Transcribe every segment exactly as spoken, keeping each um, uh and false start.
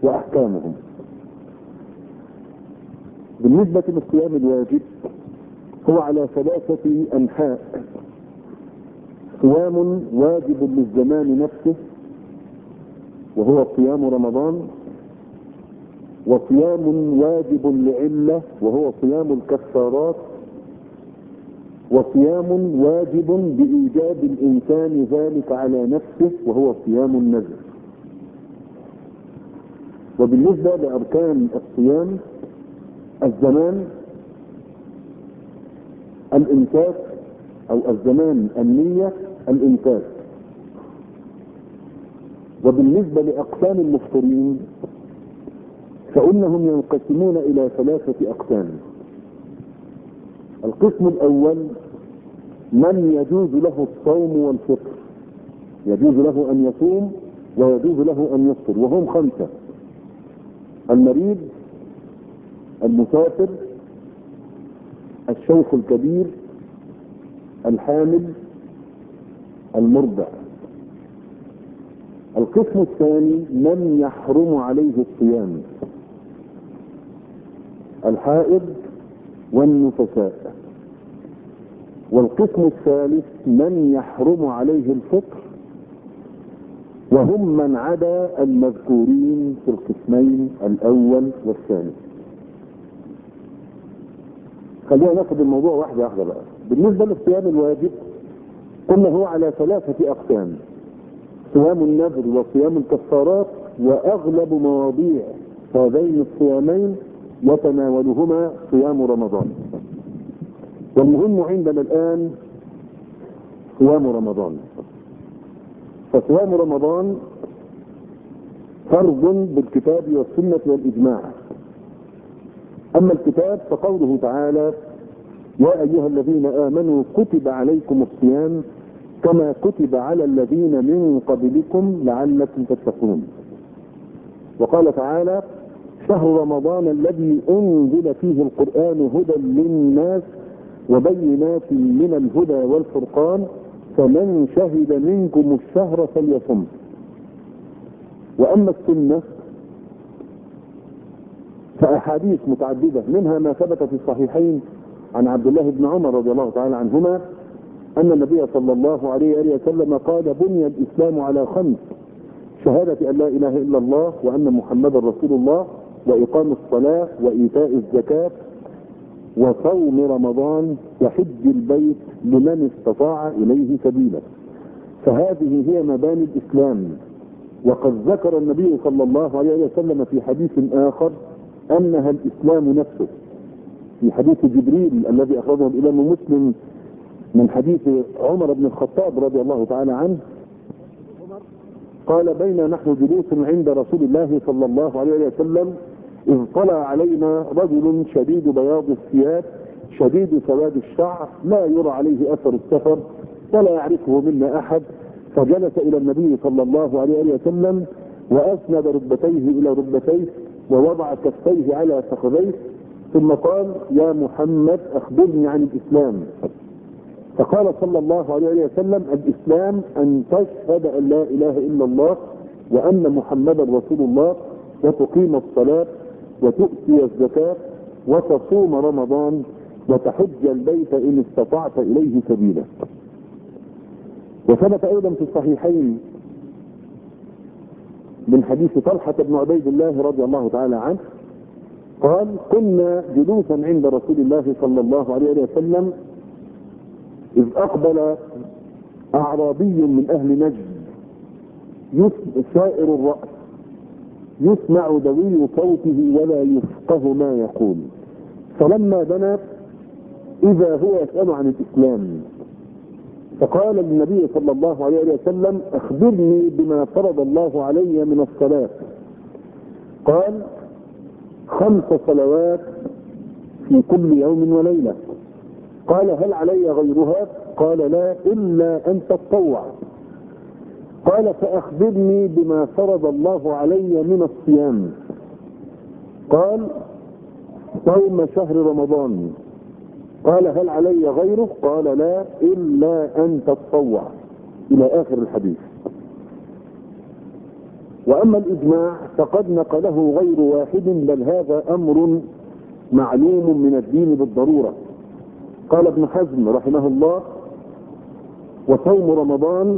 وأحكامهم. بالنسبة للصيام الواجب هو على ثلاثة أنحاء: صيام واجب للزمان نفسه وهو صيام رمضان، وصيام واجب لعلة وهو صيام الكفارات، وصيام واجب بإيجاب الإنسان ذلك على نفسه وهو صيام النذر. وبالنسبة لأركان الصيام: الزمان الإمساك، أو الزمان النية الإمساك. وبالنسبة لأقسام المفطرين فإنهم ينقسمون إلى ثلاثة أقسام: القسم الأول من يجوز له الصوم والفطر، يجوز له أن يصوم ويجوز له أن يفطر، وهم خمسة: المريض، المسافر، الشيخ الكبير، الحامل، المرضع. القسم الثاني من يحرم عليه الصيام: الحائض والنفساء. والقسم الثالث من يحرم عليه الفطر، وهم من عدا المذكورين في القسمين الأول والثاني. خلينا ناخد الموضوع واحدة واحدة بقى. بالنسبة للصيام الواجب قلنا هو على ثلاثة أقسام: صيام النذر وصيام الكفارات، وأغلب مواضيع هذين الصيامين يتناولهما صيام رمضان. والمهم عندنا الآن صيام رمضان. فصيام رمضان فرض بالكتاب والسنة والإجماع. أما الكتاب فقوله تعالى: يا أيها الذين آمنوا كتب عليكم الصيام كما كتب على الذين من قبلكم لعلكم تتقون. وقال تعالى: شهر رمضان الذي أنزل فيه القرآن هدى للناس وبينات من الهدى والفرقان فمن شهد منكم الشهر فليصم. وأما السنة فأحاديث متعددة، منها ما ثبت في الصحيحين عن عبد الله بن عمر رضي الله تعالى عنهما أن النبي صلى الله عليه وآله وسلم قال: بني الإسلام على خمس: شهادة أن لا إله إلا الله وأن محمدا رسول الله، وإقام الصلاة، وإيتاء الزكاة، وصوم رمضان، وحج البيت لمن استطاع إليه سبيلا. فهذه هي مباني الإسلام. وقد ذكر النبي صلى الله عليه وسلم في حديث آخر أنها الإسلام نفسه، في حديث جبريل الذي أخرجه الإمام مسلم من حديث عمر بن الخطاب رضي الله تعالى عنه قال: بين نحن جلوس عند رسول الله صلى الله عليه وسلم إذ طلع علينا رجل شديد بياض الثياب شديد سواد الشعر لا يرى عليه أثر السفر ولا يعرفه منا أحد، فجلس إلى النبي صلى الله عليه وسلم وأسند ركبتيه إلى ركبتيه ووضع كفيه على فخذيه، ثم قال: يا محمد أخبرني عن الإسلام. فقال صلى الله عليه وسلم: الإسلام أن تشهد أن لا إله إلا الله وأن محمدا رسول الله، وتقيم الصلاة، وتؤتي الزكاة، وتصوم رمضان، وتحج البيت إن استطعت إليه سبيلا. وثبت أيضا في الصحيحين من حديث طلحة بن عبيد الله رضي الله تعالى عنه قال: كنا جلوسا عند رسول الله صلى الله عليه وسلم إذ أقبل أعرابي من أهل نجد سائر الرأس يسمع دوي صوته ولا يفقه ما يقول، فلما دنا إذا هو يسأل عن الإسلام، فقال للنبي صلى الله عليه وسلم: أخبرني بما فرض الله علي من الصلاة. قال: خمس صلوات في كل يوم وليلة. قال: هل علي غيرها؟ قال: لا، إلا أن تتطوع. قال: فأخبرني بما فرض الله علي من الصيام. قال: صوم شهر رمضان. قال: هل علي غيره؟ قال: لا، إلا أن تتطوع، إلى آخر الحديث. وأما الإجماع فقد نقله غير واحد، بل هذا أمر معلوم من الدين بالضرورة. قال ابن حزم رحمه الله: وصوم رمضان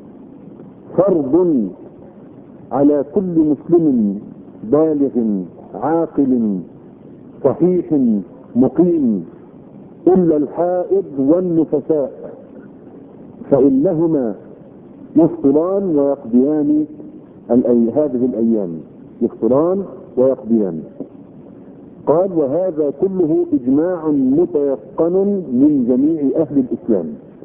فرض على كل مسلم بالغ عاقل صحيح مقيم إلا الحائض والنفساء، فإنهما يفطران ويقضيان الأي... هذه الأيام، يفطران ويقضيان. قال: وهذا كله إجماع متيقن من جميع أهل الإسلام.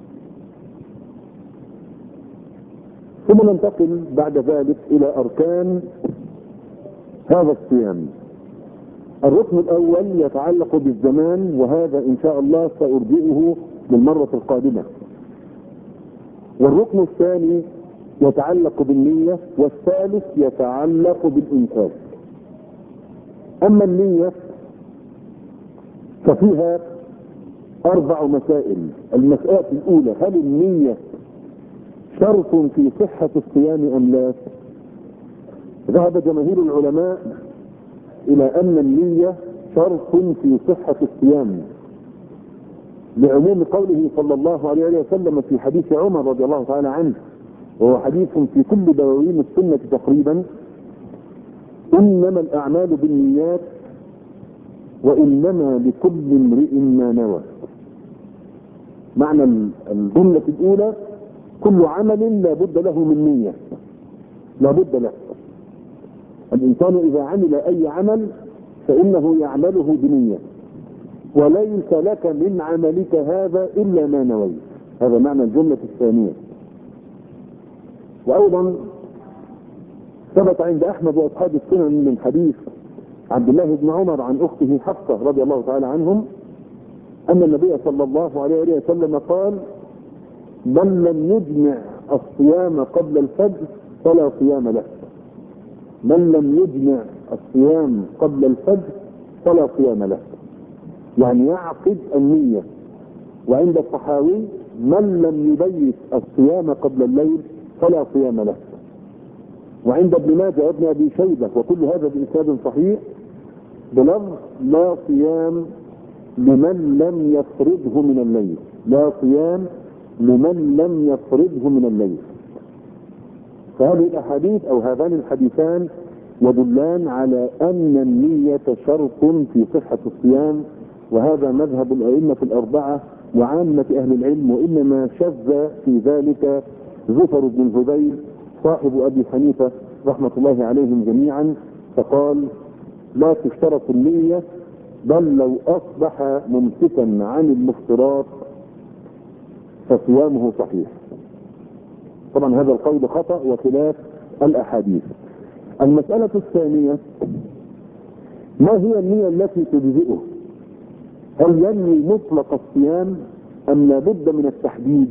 ثم ننتقل بعد ذلك إلى أركان هذا الصيام. الركن الأول يتعلق بالزمان، وهذا إن شاء الله سأرجئه للمرة القادمة. والركن الثاني يتعلق بالنية، والثالث يتعلق بالإنفاق. أما النية ففيها أربع مسائل. المسألة الأولى: هل النية شرط في صحة الصيام أم لا؟ ذهب جماهير العلماء إلى أن النية شرط في صحة الصيام، لعموم قوله صلى الله عليه وسلم في حديث عمر رضي الله تعالى عنه، وهو حديث في كل دواوين السنة تقريبا: إنما الأعمال بالنيات وإنما لكل امرئ ما نوى. معنى الجملة الأولى: كل عمل لا بد له من نية، لا بد له. الإنسان إذا عمل أي عمل فإنه يعمله بنية، وليس لك من عملك هذا إلا ما نويت. هذا معنى الجملة الثانية. وأيضا ثبت عند أحمد وأصحاب السنن من حديث عبد الله بن عمر عن أخته حفصة رضي الله تعالى عنهم أن النبي صلى الله عليه وسلم قال: من لم يجمع الصيام قبل الفجر فلا صيام له. من لم يجمع الصيام قبل الفجر فلا صيام له، يعني يعقد النية. وعند الطحاوي: من لم يبيت الصيام قبل الليل فلا صيام له. وعند ابن ماجه وابن ابي شيبه وكل هذا بإسناد صحيح بلفظ: لا صيام لمن لم يفرضه من الليل. لا صيام لمن لم يفرضه من الليل. فهذه الاحاديث او هذان الحديثان يدلان على ان النية شرط في صحة الصيام، وهذا مذهب الائمة الاربعة وعامة اهل العلم، وانما شذ في ذلك زفر بن الهذيل صاحب ابي حنيفة رحمة الله عليهم جميعا، فقال: لا تشترط النية، بل لو اصبح ممسكا عن المفطرات فصيامه صحيح. طبعا هذا القول خطأ وخلاف الأحاديث. المسألة الثانية: ما هي النية التي تجزئه؟ هل ينوي مطلق الصيام أم لابد من التحديد؟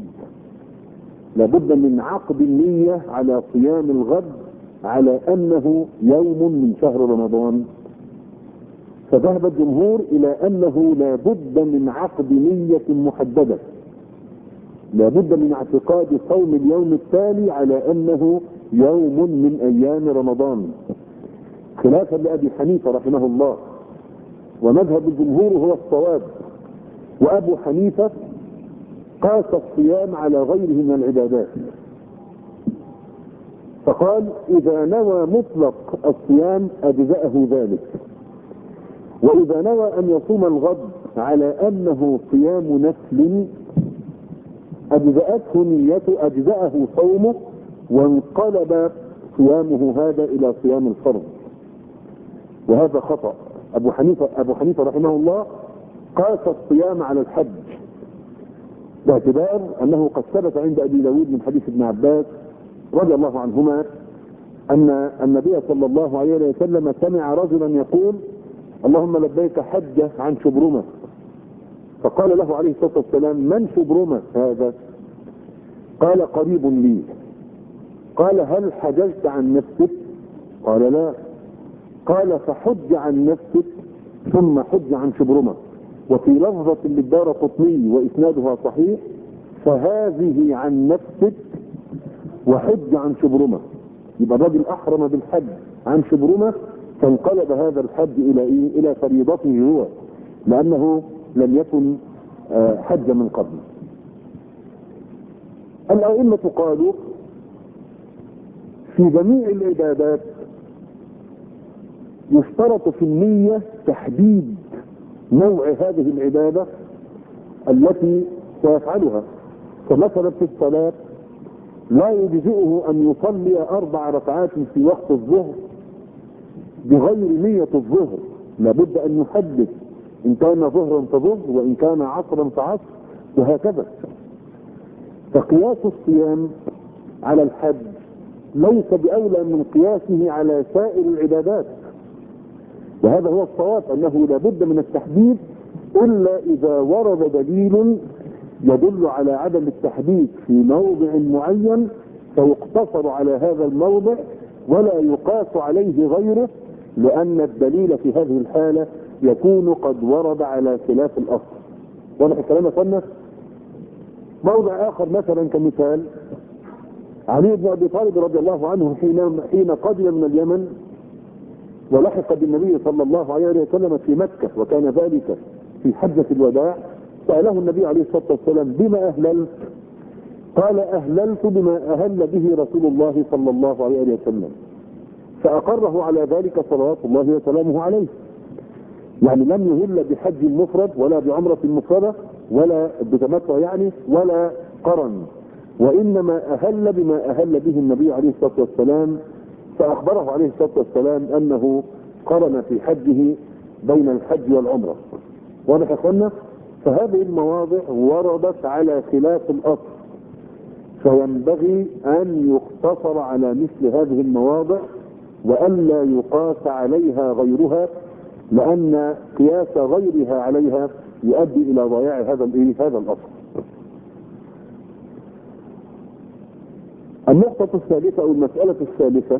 لابد من عقد النية على صيام الغد على أنه يوم من شهر رمضان. فذهب الجمهور إلى أنه لابد من عقد نية محددة، لابد من اعتقاد صوم اليوم التالي على أنه يوم من أيام رمضان، خلافا لأبي حنيفة رحمه الله. ومذهب الجمهور هو الصواب. وأبو حنيفة قاس الصيام على غيره من العبادات، فقال: إذا نوى مطلق الصيام أجزأه ذلك، وإذا نوى أن يصوم الغد على أنه صيام نفل أجزأته نيته، أجزأه صومه، وانقلب صيامه هذا إلى صيام الفرض. وهذا خطأ. أبو حنيفة أبو حنيفة رحمه الله قاس الصيام على الحج، باعتبار أنه قد ثبت عند أبي داود من حديث ابن عباس رضي الله عنهما أن النبي صلى الله عليه وسلم سمع رجلا يقول: اللهم لبيك حجة عن شبرمة. فقال له عليه الصلاة والسلام: من شبرمة هذا؟ قال: قريب لي. قال: هل حججت عن نفسك؟ قال: لا. قال: فحج عن نفسك ثم حج عن شبرمة. وفي لفظة للدارقطني وإسنادها صحيح: فهذه عن نفسك وحج عن شبرمة. يبقى الراجل احرم بالحج عن شبرمه، فانقلب هذا الحج الى ايه؟ الى فريضته هو، لانه لم يكن حج من قبل. الائمه قالوا في جميع العبادات يشترط في النية تحديد نوع هذه العبادة التي سيفعلها. فمثلا في الصلاة لا يجزئه ان يصلي اربع ركعات في وقت الظهر بغير نية الظهر، لابد ان يحدد ان كان ظهرا فظهر وان كان عصرا فعصر وهكذا. فقياس الصيام على الحج ليس بأولى من قياسه على سائر العبادات، وهذا هو الصواب، انه لابد من التحديد الا اذا ورد دليل يدل على عدم التحديد في موضع معين فيقتصر على هذا الموضع ولا يقاس عليه غيره، لان الدليل في هذه الحالة يكون قد ورد على خلاف الاصل. واضح الكلام يا فندم؟ موضع اخر مثلا كمثال علي بن ابي طالب رضي الله عنه حين حين قدم من اليمن ولحق بالنبي صلى الله عليه وسلم في مكة، وكان ذلك في حجة الوداع، سأله النبي عليه الصلاة والسلام بما أهللت؟ قال أهللت بما أهل به رسول الله صلى الله عليه وسلم، فأقره على ذلك صلوات الله وسلامه عليه. يعني لم يهل بحج مفرد ولا بعمرة مفردة ولا بتمتع يعني ولا قرن، وإنما أهل بما أهل به النبي عليه الصلاة والسلام، فأخبره عليه الصلاة والسلام أنه قرن في حجه بين الحج والعمرة. واضح يا اخوانا؟ فهذه المواضع وردت على خلاف الأصل، فينبغي أن يقتصر على مثل هذه المواضع وألا يقاس عليها غيرها، لأن قياس غيرها عليها يؤدي إلى ضياع هذا هذا الأصل. النقطة الثالثة أو المسألة الثالثة: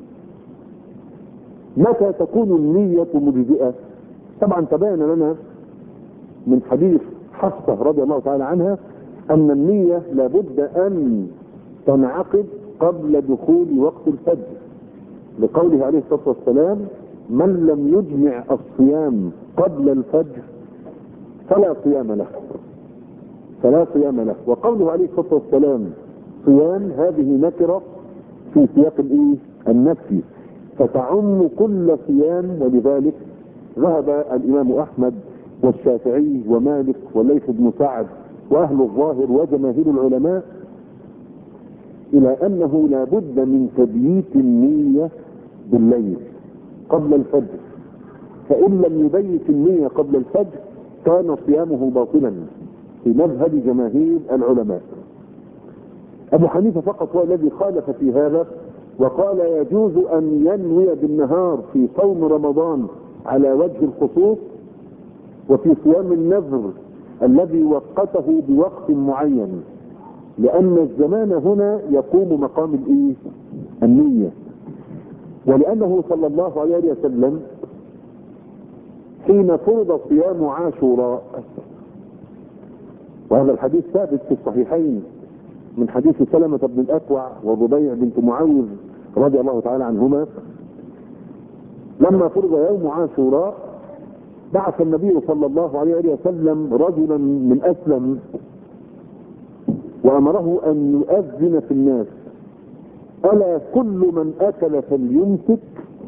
متى تكون النية مجزئة؟ طبعا تبين لنا من حديث حفصة رضي الله تعالى عنها أن النية لابد أن تنعقد قبل دخول وقت الفجر، لقوله عليه الصلاة والسلام: من لم يجمع الصيام قبل الفجر فلا صيام له فلا صيام له. وقوله عليه الصلاة والسلام صيام، هذه نكرة في سياق الايه؟ النفي، فتعم كل صيام. ولذلك ذهب الامام احمد والشافعي ومالك والليث بن سعد واهل الظاهر وجماهير العلماء الى انه لا بد من تبييت النية بالليل قبل الفجر، فان لم يبيت النية قبل الفجر كان صيامه باطلا في مذهب جماهير العلماء. ابو حنيفة فقط هو الذي خالف في هذا وقال يجوز ان ينوي بالنهار في صوم رمضان على وجه الخصوص، وفي صيام النذر الذي وقته بوقت معين، لان الزمان هنا يقوم مقام الايه؟ النية. ولانه صلى الله عليه وسلم حين فرض صيام عاشوراء، وهذا الحديث ثابت في الصحيحين من حديث سلمة بن الأكوع والربيع بنت معاوذ رضي الله تعالى عنهما، لما فرض يوم عاشوراء بعث النبي صلى الله عليه وسلم رجلا من أسلم وأمره أن يؤذن في الناس: ألا كل من أكل فليمسك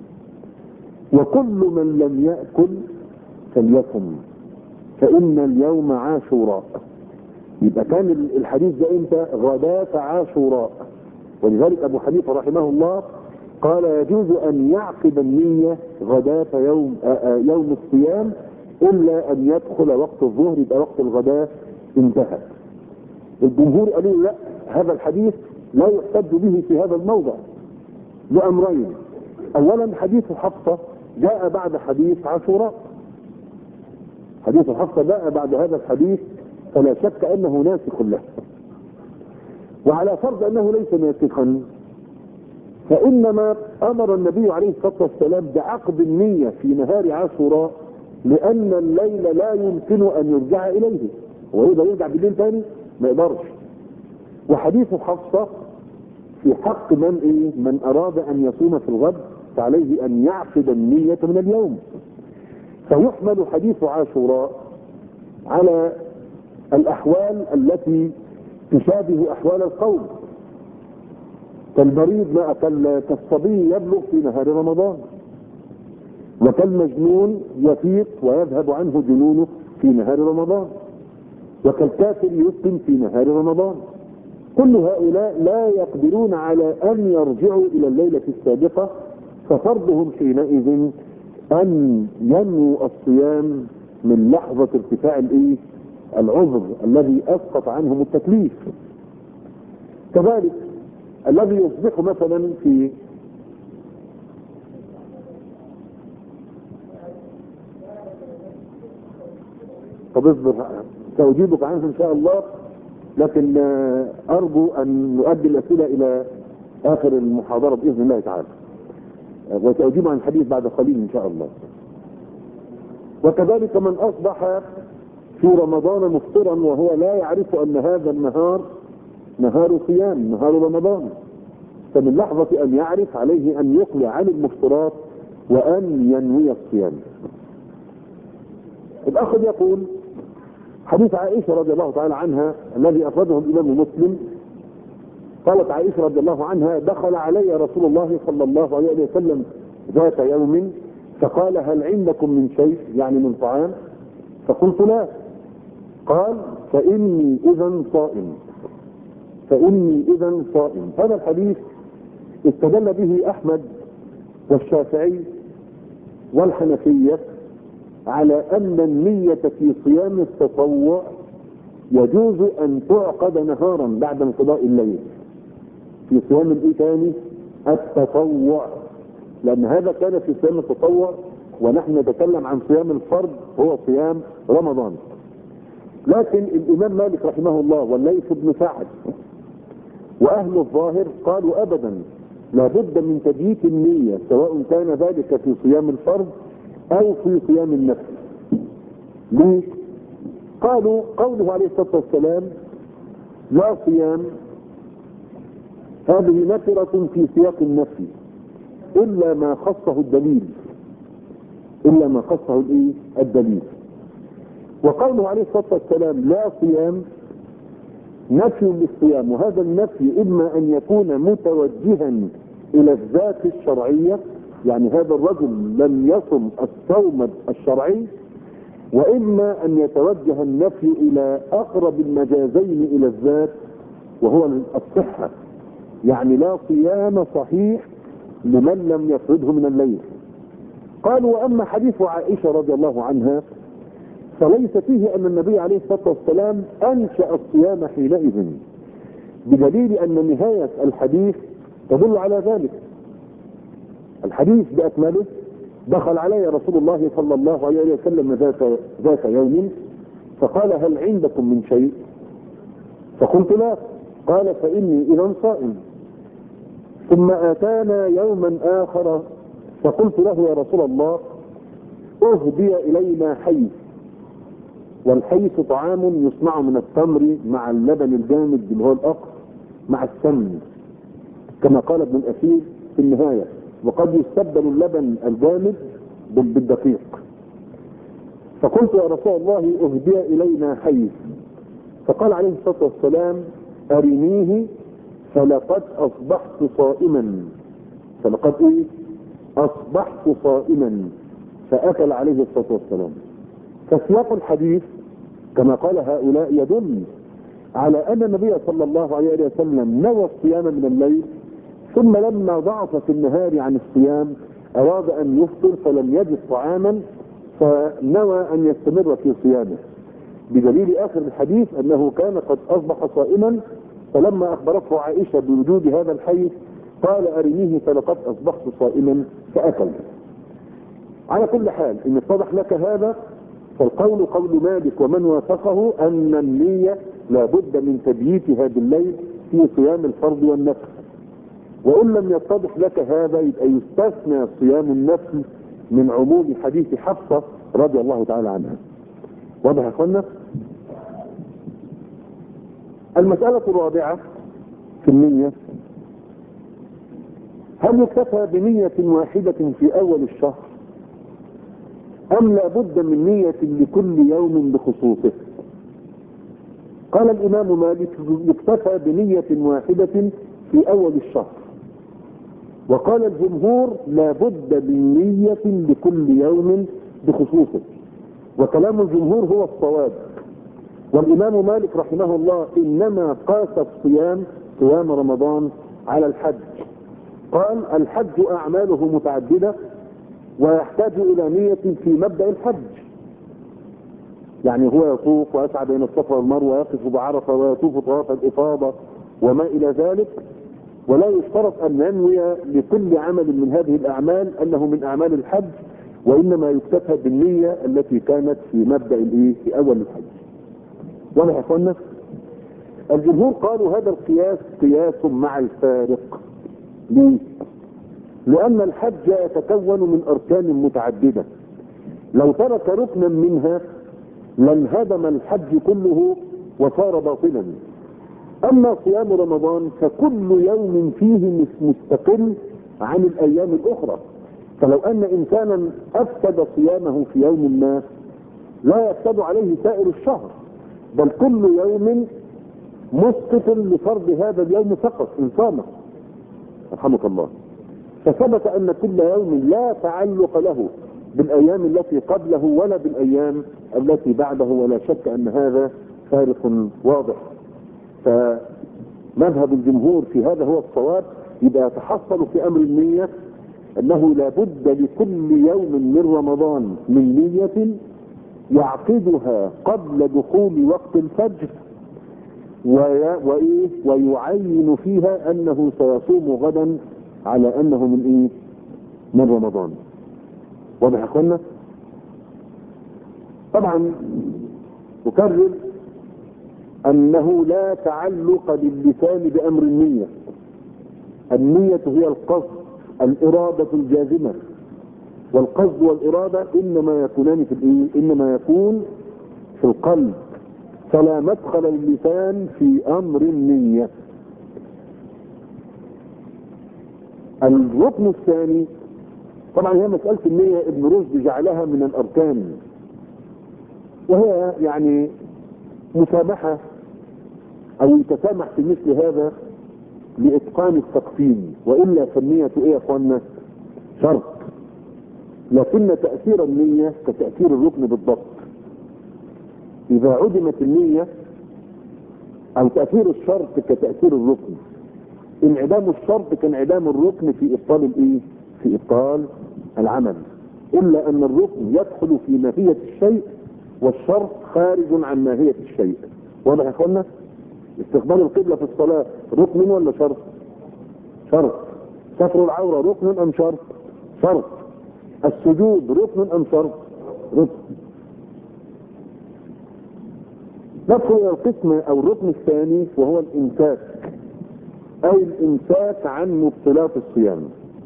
وكل من لم يأكل فليصم فإن اليوم عاشوراء. يبقى كان الحديث ده امتى؟ غداة عاشوراء. ولذلك ابو حنيفة رحمه الله قال يجوز ان يعقد النية غداة يوم يوم الصيام الا ان يدخل وقت الظهر، يبقى وقت الغداة انتهى. الجمهور قالوا لا، هذا الحديث لا يحتج به في هذا الموضع لامرين: اولا حديث حفصة جاء بعد حديث عاشوراء، حديث حفصة جاء بعد هذا الحديث فلا شك انه ناسخ له، وعلى فرض انه ليس ناسخا فانما امر النبي عليه الصلاة والسلام بعقد النية في نهار عاشوراء لان الليل لا يمكن ان يرجع اليه، ويقدر يرجع بالليل ثاني ما يقدرش. وحديث حفصة في حق من ايه من اراد ان يصوم في الغد فعليه ان يعقد النية من اليوم. فيحمل حديث عاشوراء على الاحوال التي تشابه احوال القوم، كالمريض ما كالصبي يبلغ في نهار رمضان، وكالمجنون يفيق ويذهب عنه جنونه في نهار رمضان، وكالكافر يسلم في نهار رمضان. كل هؤلاء لا يقدرون على ان يرجعوا الى الليلة السابقة، ففرضهم حينئذ ان ينووا الصيام من لحظة ارتفاع الايه العذر الذي اسقط عنهم التكليف. كذلك الذي يصبح مثلا في طب اصبر سأجيبك عنه ان شاء الله، لكن ارجو ان نؤدي الاسئلة الى اخر المحاضرة باذن الله تعالى، وسأجيب عن الحديث بعد قليل ان شاء الله. وكذلك من اصبح في رمضان مفطرا وهو لا يعرف ان هذا النهار نهار صيام، نهار رمضان، فمن لحظة ان يعرف عليه ان يقلع عن المفطرات وان ينوي الصيام. الاخ يقول حديث عائشة رضي الله تعالى عنها الذي اخرجه الامام مسلم، قالت عائشة رضي الله عنها: دخل علي رسول الله صلى الله عليه وسلم ذات يوم فقال: هل عندكم من شيء، يعني من طعام؟ فقلت: لا. قال: فإني إذا صائم، فإني إذا صائم. هذا الحديث استدل به أحمد والشافعي والحنفية على أن النية في صيام التطوع يجوز أن تعقد نهارا بعد انقضاء الليل، في صيام الايه تاني التطوع، لأن هذا كان في صيام التطوع ونحن نتكلم عن صيام الفرض هو صيام رمضان. لكن الإمام مالك رحمه الله والليث بن سعد وأهل الظاهر قالوا أبدا، لابد من تبييت النية سواء كان ذلك في صيام الفرض أو في صيام النفل. ليه؟ قالوا قوله عليه الصلاة والسلام: لا صيام، هذه نكرة في سياق النفي إلا ما خصه الدليل، إلا ما خصه الإيه؟ الدليل. وقوله عليه الصلاة والسلام لا صيام نفي للصيام، وهذا النفي إما أن يكون متوجها إلى الذات الشرعية، يعني هذا الرجل لم يصم الصوم الشرعي، وإما أن يتوجه النفي إلى أقرب المجازين إلى الذات وهو الصحة، يعني لا صيام صحيح لمن لم يفرده من الليل. قالوا: وأما حديث عائشة رضي الله عنها فليس فيه أن النبي عليه الصلاة والسلام أنشأ الصيام حينئذ، بدليل أن نهاية الحديث تدل على ذلك. الحديث بأكمله: دخل علي رسول الله صلى الله عليه وسلم ذات, ذات يوم فقال: هل عندكم من شيء؟ فقلت: لا. قال: فإني إذا صائم. ثم آتانا يوما آخر فقلت له: يا رسول الله، أهدي إلينا حيث، والحيث طعام يصنع من التمر مع اللبن الجامد اللي هو الأقر مع السمن، كما قال ابن الأثير في النهاية، وقد يستبدل اللبن الجامد بالدقيق. فقلت: يا رسول الله، أهدي إلينا حيث. فقال عليه الصلاة والسلام: أرنيه فلقد أصبحت صائما. فلقد إيه؟ أصبحت صائما. فأكل عليه الصلاة والسلام. فسياق الحديث كما قال هؤلاء يدل على أن النبي صلى الله عليه وسلم نوى الصيام من الليل، ثم لما ضعف في النهار عن الصيام أراد أن يفطر فلم يجد طعاما فنوى أن يستمر في صيامه، بدليل آخر الحديث أنه كان قد أصبح صائما، فلما أخبرته عائشة بوجود هذا الحيث قال: أرنيه فلقد أصبحت صائما، فأكل. على كل حال إن اتضح لك هذا، فالقول قول مالك ومن وافقه أن النية لابد من تبييتها بالليل في صيام الفرض والنفل. وإن لم يتضح لك هذا يبقى يستثنى صيام النفل من عموم حديث حفصة رضي الله تعالى عنها. واضح يا اخوانا؟ المسألة الرابعة في النية هل يكتفى بنية واحدة في أول الشهر أم لا بد من نية لكل يوم بخصوصه؟ قال الإمام مالك يكتفى بنية واحدة في أول الشهر، وقال الجمهور لا بد من نية لكل يوم بخصوصه، وكلام الجمهور هو الصواب. والإمام مالك رحمه الله إنما قاس الصيام صيام رمضان على الحج، قال الحج أعماله متعددة ويحتاج إلى نية في مبدأ الحج، يعني هو يطوف ويسعى بين الصفا والمروة ويقف بعرفة ويطوف طواف الإفاضة وما إلى ذلك، ولا يشترط أن ينوي لكل عمل من هذه الأعمال أنه من أعمال الحج، وإنما يكتفى بالنية التي كانت في مبدأ الإيه في أول الحج. واضح يا اخوانا؟ الجمهور قالوا هذا القياس قياس مع الفارق. ليه؟ لأن الحج يتكون من أركان متعددة، لو ترك ركنا منها لانهدم الحج كله وصار باطلا. أما صيام رمضان فكل يوم فيه مستقل عن الأيام الأخرى، فلو أن إنسانا أفسد صيامه في يوم ما لا يفسد عليه سائر الشهر، بل كل يوم مسقط لفرض هذا اليوم فقط إن صامه رحمك الله. فثبت أن كل يوم لا تعلق له بالأيام التي قبله ولا بالأيام التي بعده، ولا شك أن هذا فارق واضح. فمذهب الجمهور في هذا هو الصواب. يبقى يتحصل في أمر النية أنه لا بد لكل يوم من رمضان من نية يعقدها قبل دخول وقت الفجر، وإيه ويعين فيها أنه سيصوم غدا على أنه من إيه من رمضان. واضح يا اخوانا؟ طبعا أكرر أنه لا تعلق للسان بأمر النية. النية هي القصد، الإرادة الجازمة، والقصد والإرادة إنما يكونان في الإيه؟ إنما يكون في القلب، فلا مدخل للسان في أمر النية. الركن الثاني طبعا هي مسألة النية، ابن رشد جعلها من الأركان، وهي يعني مسامحة أو يتسامح في مثل هذا لإتقان التقسيم، وإلا فالنية إيه يا أخوانا؟ شرط، لكن تأثير النية كتأثير الركن بالضبط. إذا عدمت النية أو تأثير الشرط كتأثير الركن، انعدام الشرط كانعدام الركن في إبطال الإيه؟ في إبطال العمل، إلا أن الركن يدخل في ماهية الشيء والشرط خارج عن ماهية الشيء. واضح يا اخوانا؟ استقبال القبلة في الصلاة ركن ولا شرط؟ شرط. ستر العورة ركن أم شرط؟ شرط. السجود ركن أم شرط؟ ركن. ندخل إلى القسم أو الركن الثاني وهو الإمساك، أي الإمساك عن مبطلات الصيام.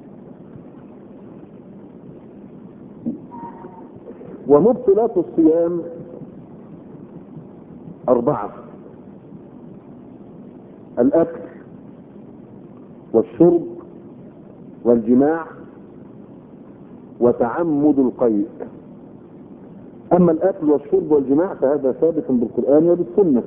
ومبطلات الصيام أربعة: الأكل والشرب والجماع وتعمد القيء. أما الأكل والشرب والجماع فهذا ثابت بالقرآن وبالسنة.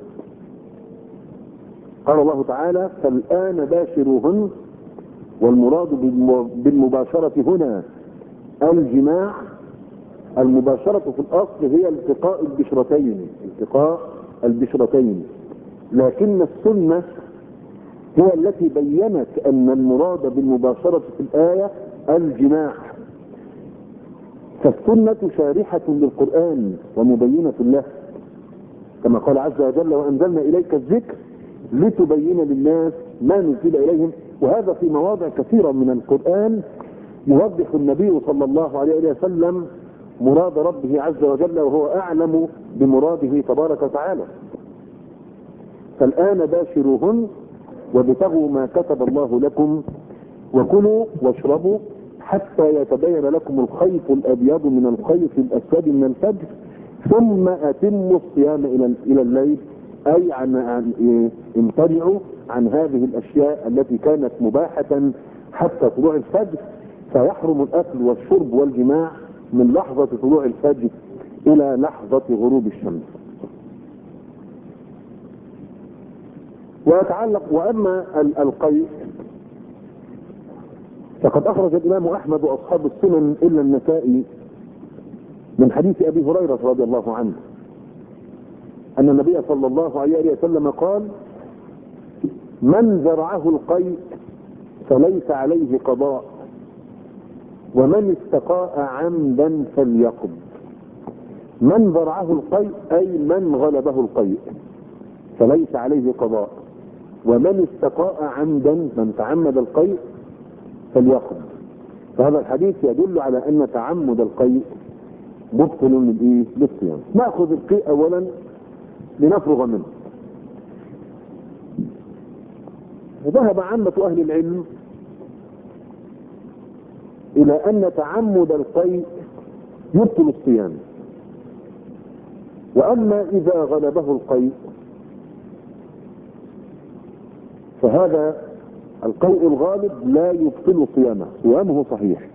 قال الله تعالى: فالآن باشروهن، والمراد بالمباشرة هنا الجماع. المباشرة في الأصل هي التقاء البشرتين، التقاء البشرتين، لكن السنة هي التي بينت أن المراد بالمباشرة في الآية الجماع. فالسنة شارحة للقرآن ومبينة له، كما قال عز وجل: وأنزلنا إليك الذكر لتبين للناس ما نزل إليهم. وهذا في مواضع كثيرة من القرآن يوضح النبي صلى الله عليه وسلم مراد ربه عز وجل، وهو أعلم بمراده تبارك وتعالى. فالآن باشروهن وابتغوا ما كتب الله لكم وكلوا واشربوا حتى يتبين لكم الخيط الأبيض من الخيط الأسود من الفجر ثم أتموا الصيام إلى إلى الليل، أي عن, عن إيه؟ امتنعوا عن هذه الأشياء التي كانت مباحة حتى طلوع الفجر، فيحرم الاكل والشرب والجماع من لحظة طلوع الفجر الى لحظة غروب الشمس. ويتعلق واما القيء فقد اخرج الامام احمد واصحاب السنن الا النسائي من حديث ابي هريرة رضي الله عنه ان النبي صلى الله عليه وسلم قال: من زرعه القيء فليس عليه قضاء، ومن استقاء عمدا فليقض. من زرعه القيء اي من غلبه القيء فليس عليه قضاء، ومن استقاء عمدا من تعمد القيء فليقض. فهذا الحديث يدل على ان تعمد القيء مبطل للايه؟ للصيام. ناخذ القيء اولا لنفرغ منه. ذهب عامة اهل العلم الى ان تعمد القيء يبطل الصيام، واما اذا غلبه القيء فهذا القيء الغالب لا يبطل صيامه، صيامه صحيح،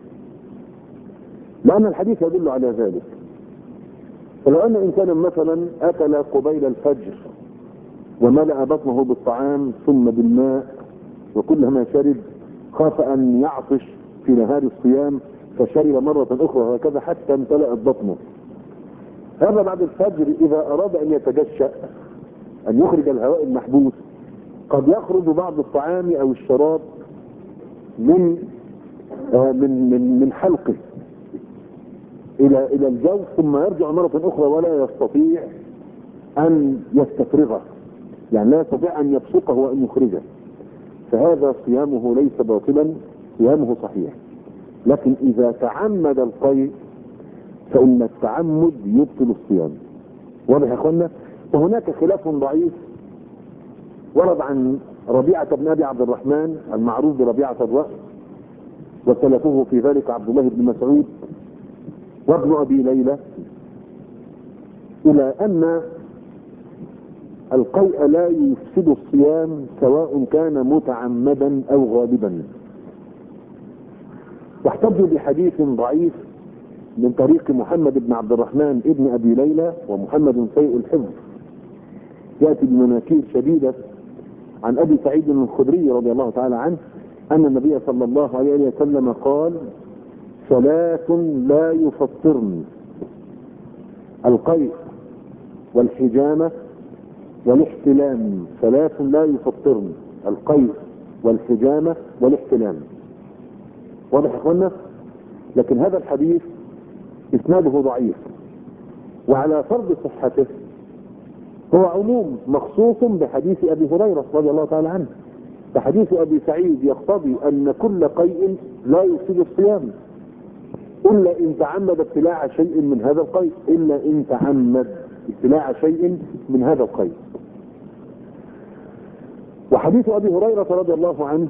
لان الحديث يدل على ذلك. فلو ان انسانا مثلا اكل قبيل الفجر وملأ بطنه بالطعام ثم بالماء، وكلما شرب خاف ان يعطش في نهار الصيام فشرب مرة اخرى وهكذا حتى امتلأت بطنه، هذا بعد الفجر اذا اراد ان يتجشأ ان يخرج الهواء المحبوس قد يخرج بعض الطعام او الشراب من آه من من من حلقه الى الى الجوف، ثم يرجع مرة اخرى ولا يستطيع ان يستفرغه، يعني لا يستطيع ان يبصقه وان يخرجه، فهذا صيامه ليس باطلا، صيامه صحيح. لكن اذا تعمد القيء فان التعمد يبطل الصيام. واضح يا اخوانا؟ وهناك خلاف ضعيف ورد عن ربيعة بن ابي عبد الرحمن المعروف بربيعة الرأس، وسلفه في ذلك عبد الله بن مسعود وابن ابي ليلى، الى ان القيء لا يفسد الصيام سواء كان متعمدا او غالبا. واحتجوا بحديث ضعيف من طريق محمد بن عبد الرحمن ابن ابي ليلى، ومحمد سيء الحفظ ياتي بمناكير شديده، عن ابي سعيد الخدري رضي الله تعالى عنه ان النبي صلى الله عليه وسلم قال: ثلاث لا يفطرن: القيء والحجامة والاحتلام. ثلاث لا يفطرن: القيء والحجامة والاحتلام. واضح يا اخوانا؟ لكن هذا الحديث اسناده ضعيف، وعلى فرض صحته هو عموم مخصوص بحديث ابي هريرة رضي الله تعالى عنه. فحديث ابي سعيد يقتضي ان كل قيء لا يفسد الصيام الا ان تعمد ابتلاع شيء من هذا القيء، الا ان تعمد ابتلاع شيء من هذا القيء. وحديث ابي هريرة رضي الله عنه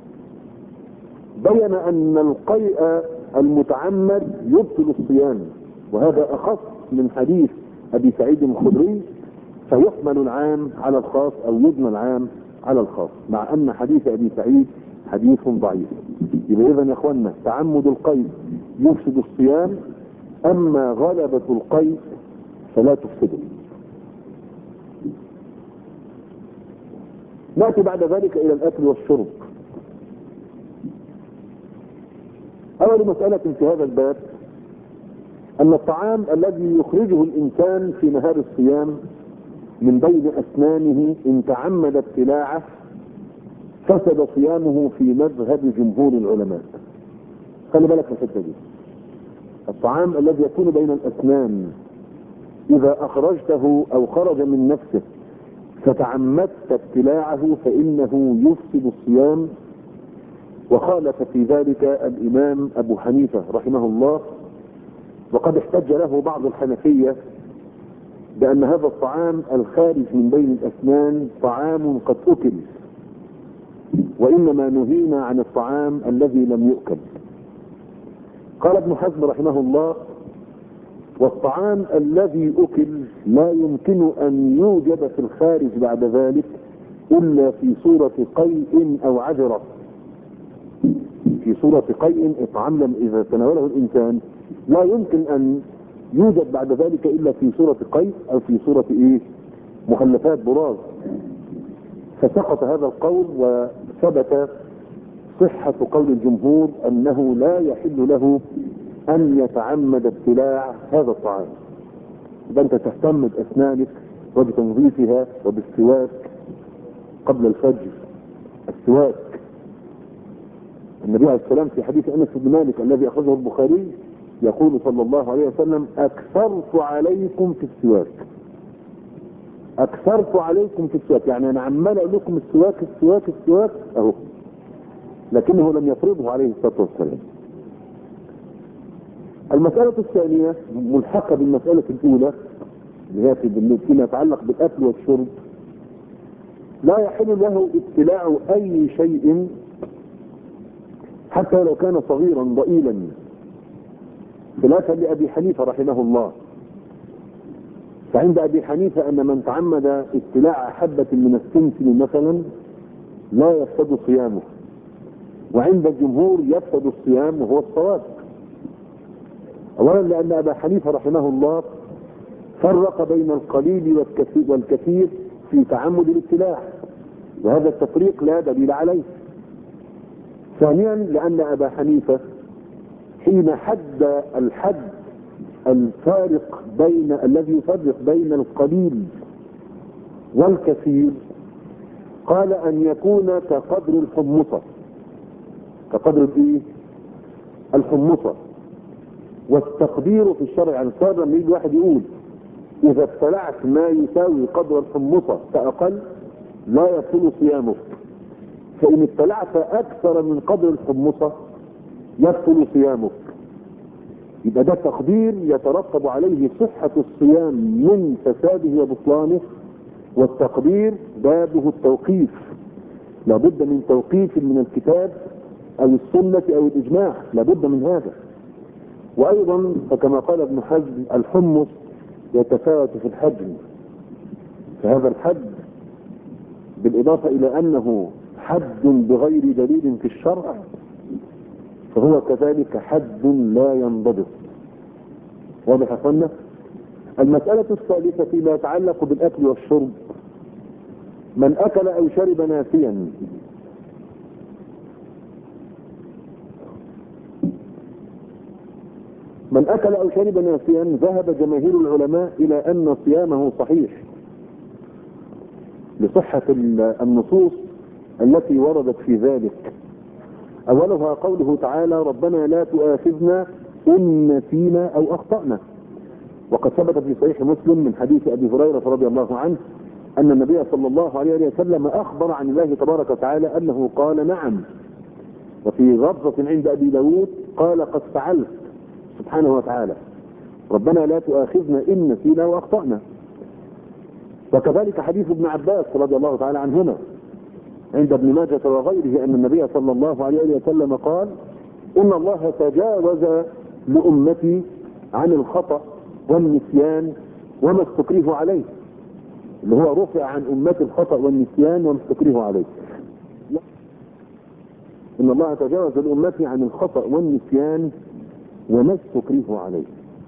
بين ان القيء المتعمد يبطل الصيام، وهذا اخص من حديث ابي سعيد الخدري، فيحمل العام على الخاص او يبنى العام على الخاص، مع ان حديث ابي سعيد حديث ضعيف. يبقى اذا يا اخوانا تعمد القيء يفسد الصيام، اما غلبة القيء فلا تفسده. نأتي بعد ذلك الى الاكل والشرب. اول مسألة في هذا الباب ان الطعام الذي يخرجه الانسان في نهار الصيام من بين اسنانه ان تعمد ابتلاعه فسد صيامه في مذهب جمهور العلماء. خلي بالك من الحته دي. الطعام الذي يكون بين الاسنان اذا اخرجته او خرج من نفسه فتعمدت ابتلاعه فانه يفسد الصيام. وخالف في ذلك الامام ابو حنيفة رحمه الله، وقد احتج له بعض الحنفية بان هذا الطعام الخارج من بين الاسنان طعام قد اكل، وانما نهينا عن الطعام الذي لم يؤكل. قال ابن حزم رحمه الله: والطعام الذي اكل لا يمكن ان يوجد في الخارج بعد ذلك الا في صورة قيء او عذرة، في صورة قيء إطعام إذا تناوله الإنسان لا يمكن أن يوجد بعد ذلك إلا في صورة قيء أو في صورة إيه مخلفات براز. فسقط هذا القول وثبت صحة قول الجمهور أنه لا يحل له أن يتعمد ابتلاع هذا الطعام. إذا أنت تهتم بأسنانك وبتنظيفها وبالسواك قبل الفجر. السواك، النبي عليه السلام في حديث أنس بن مالك الذي أخرجه البخاري يقول صلى الله عليه وسلم: أكثرت عليكم في السواك. أكثرت عليكم في السواك، يعني أنا عمال أقول لكم السواك السواك السواك أهو، لكنه لم يفرضه عليه الصلاة والسلام. المسألة الثانية ملحقة بالمسألة الأولى اللي هي فيما يتعلق بالأكل والشرب. لا يحل له ابتلاع أي شيء حتى لو كان صغيرا ضئيلا، خلافا لأبي حنيفة رحمه الله. فعند أبي حنيفة أن من تعمد ابتلاع حبة من السمسم مثلا لا يفسد صيامه، وعند الجمهور يفسد الصيام وهو الصواب. أولا لأن أبا حنيفة رحمه الله فرق بين القليل والكثير, والكثير في تعمد الابتلاع، وهذا التفريق لا دليل عليه. ثانيا لأن أبا حنيفة حين حد الحد الفارق بين الذي يفرق بين القليل والكثير قال أن يكون كقدر الحمصة، كقدر الايه الحمصة. والتقدير في الشرع عن صار لما يجي واحد يقول إذا ابتلعت ما يساوي قدر الحمصة فأقل لا يبطل صيامك، فإن ابتلعت أكثر من قدر الحمصة يبطل صيامك. يبقى ده تقدير يترتب عليه صحة الصيام من فساده وبطلانه، والتقدير بابه التوقيف، لابد من توقيف من الكتاب أو السنة أو الإجماع، لابد من هذا. وأيضا فكما قال ابن حزم الحمص يتفاوت في الحجم، فهذا الحد بالإضافة إلى أنه حد بغير دليل في الشرع فهو كذلك حد لا ينضبط. واضح يا اخوانا؟ المسألة الثالثة فيما يتعلق بالأكل والشرب: من أكل أو شرب ناسيا من أكل أو شرب ناسيا ذهب جماهير العلماء إلى أن صيامه صحيح لصحة النصوص التي وردت في ذلك. أولها قوله تعالى: ربنا لا تؤاخذنا إن نسينا أو أخطأنا. وقد ثبت في صحيح مسلم من حديث أبي هريرة رضي الله عنه أن النبي صلى الله عليه وسلم أخبر عن الله تبارك وتعالى أنه قال نعم. وفي لفظة عند أبي داود قال قد فعلت سبحانه وتعالى ربنا لا تؤاخذنا إن نسينا وأخطأنا. وكذلك حديث ابن عباس رضي الله تعالى عنهما عند ابن ماجه وغيره أن النبي صلى الله عليه وسلم قال: إن الله تجاوز لأمتي عن الخطأ والنسيان وما استكره عليه، اللي هو رفع عن أمتي الخطأ والنسيان وما استكره عليه. إن الله تجاوز لأمتي عن الخطأ والنسيان وما استكره عليه.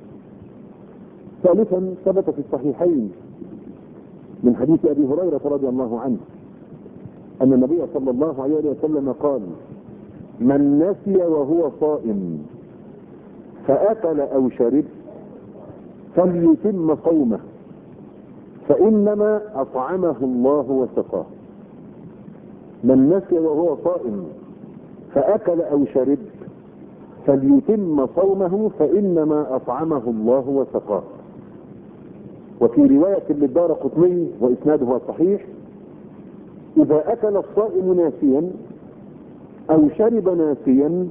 ثالثا ثبت في الصحيحين من حديث أبي هريرة رضي الله عنه أن النبي صلى الله عليه وسلم قال: من نسي وهو صائم فأكل أو شرب فليتم صومه فإنما أطعمه الله وسقاه. من نسي وهو صائم فأكل أو شرب فليتم صومه فإنما أطعمه الله وسقاه. وفي رواية للدارقطني وإسنادها صحيح: إذا أكل الصائم ناسيا أو شرب ناسيا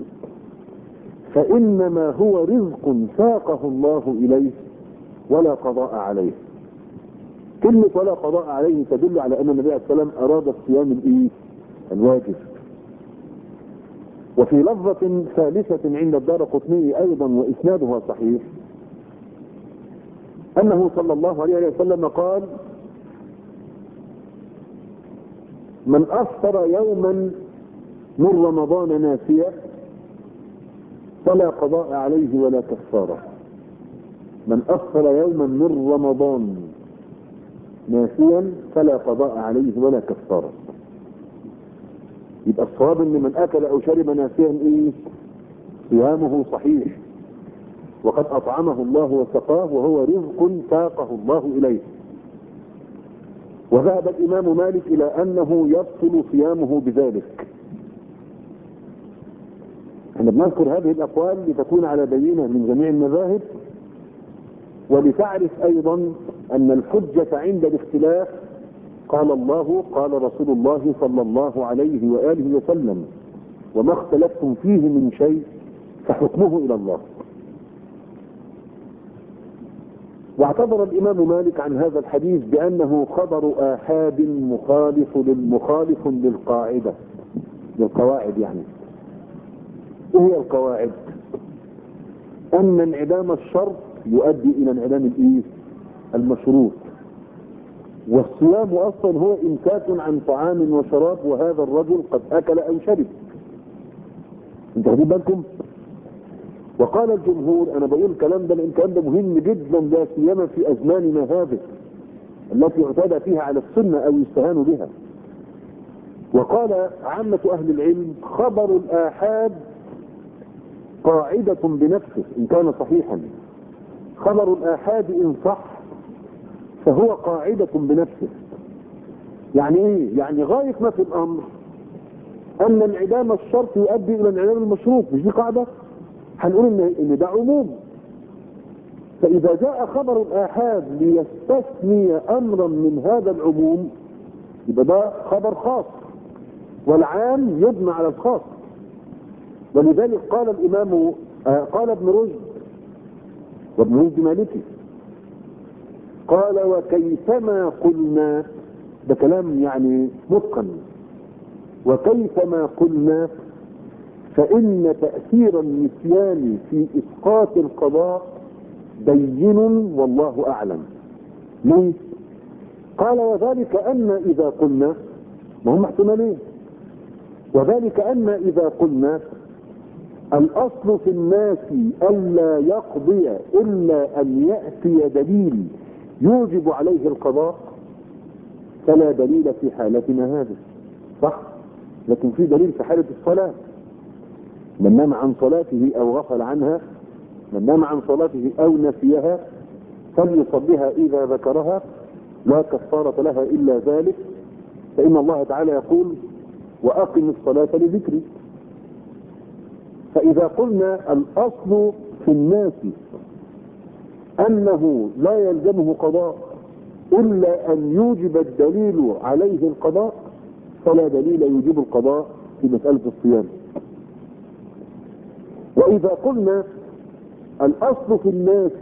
فإنما هو رزق ساقه الله إليه ولا قضاء عليه. كلمة ولا قضاء عليه تدل على أن النبي عليه الصلاة والسلام أراد الصيام الإيه؟ الواجب. وفي لفظة ثالثة عند الدارقطني أيضا وإسنادها صحيح أنه صلى الله عليه وسلم قال: من أفطر يوما من رمضان ناسيا فلا قضاء عليه ولا كفارة. من أفطر يوما من رمضان ناسيا فلا قضاء عليه ولا كفارة. يبقى الصواب ان من اكل او شرب ناسيا ايه؟ صيامه صحيح، وقد اطعمه الله وسقاه، وهو رزق ساقه الله اليه. وذهب الامام مالك الى انه يبطل صيامه بذلك. احنا بنذكر هذه الاقوال لتكون على بينه من جميع المذاهب، ولتعرف ايضا ان الحجة عند الاختلاف قال الله قال رسول الله صلى الله عليه وآله وسلم، وما اختلفتم فيه من شيء فحكمه إلى الله. واعتبر الإمام مالك عن هذا الحديث بأنه خبر آحاد مخالف للمخالف للقاعدة، للقواعد يعني. ايه هي القواعد؟ أن انعدام الشرط يؤدي إلى انعدام الإيه؟ المشروط. والصيام اصلا هو امساك عن طعام وشراب، وهذا الرجل قد اكل او شرب. انتوا واخدين بالكم؟ وقال الجمهور، انا بقول الكلام ده لان الكلام ده مهم جدا، لا سيما في ازماننا هذه التي اعتاد فيها على السنه او يستهان بها. وقال عامه اهل العلم خبر الآحاد قاعده بنفسه ان كان صحيحا. خبر الآحاد ان صح فهو قاعدة بنفسه. يعني ايه؟ يعني غاية ما في الامر ان انعدام الشرط يؤدي الى انعدام المشروط، مش دي قاعدة؟ هنقول ان ان ده عموم. فاذا جاء خبر الآحاد ليستثني امرا من هذا العموم يبقى ده خبر خاص، والعام يبنى على الخاص. ولذلك قال الامام آه قال ابن رشد، وابن رشد مالكي، قال وكيفما قلنا، ده كلام يعني متقن، وكيفما قلنا فإن تأثير النسيان في إسقاط القضاء بين والله أعلم. ليه؟ قال وذلك أن إذا قلنا، ما هم احتمالين، وذلك أن إذا قلنا الأصل في الناس ألا يقضي إلا أن يأتي دليل يوجب عليه القضاء، فلا دليل في حالتنا هذه، صح؟ لكن في دليل في حالة الصلاة. من نام عن صلاته أو غفل عنها، من نام عن صلاته أو نسيها فليصليها إذا ذكرها، لا كفارة لها إلا ذلك، فإن الله تعالى يقول وأقم الصلاة لذكري. فإذا قلنا الأصل في الناس أنه لا يلزمه قضاء إلا أن يوجب الدليل عليه القضاء، فلا دليل يوجب القضاء في مسألة الصيام. وإذا قلنا الأصل في الناس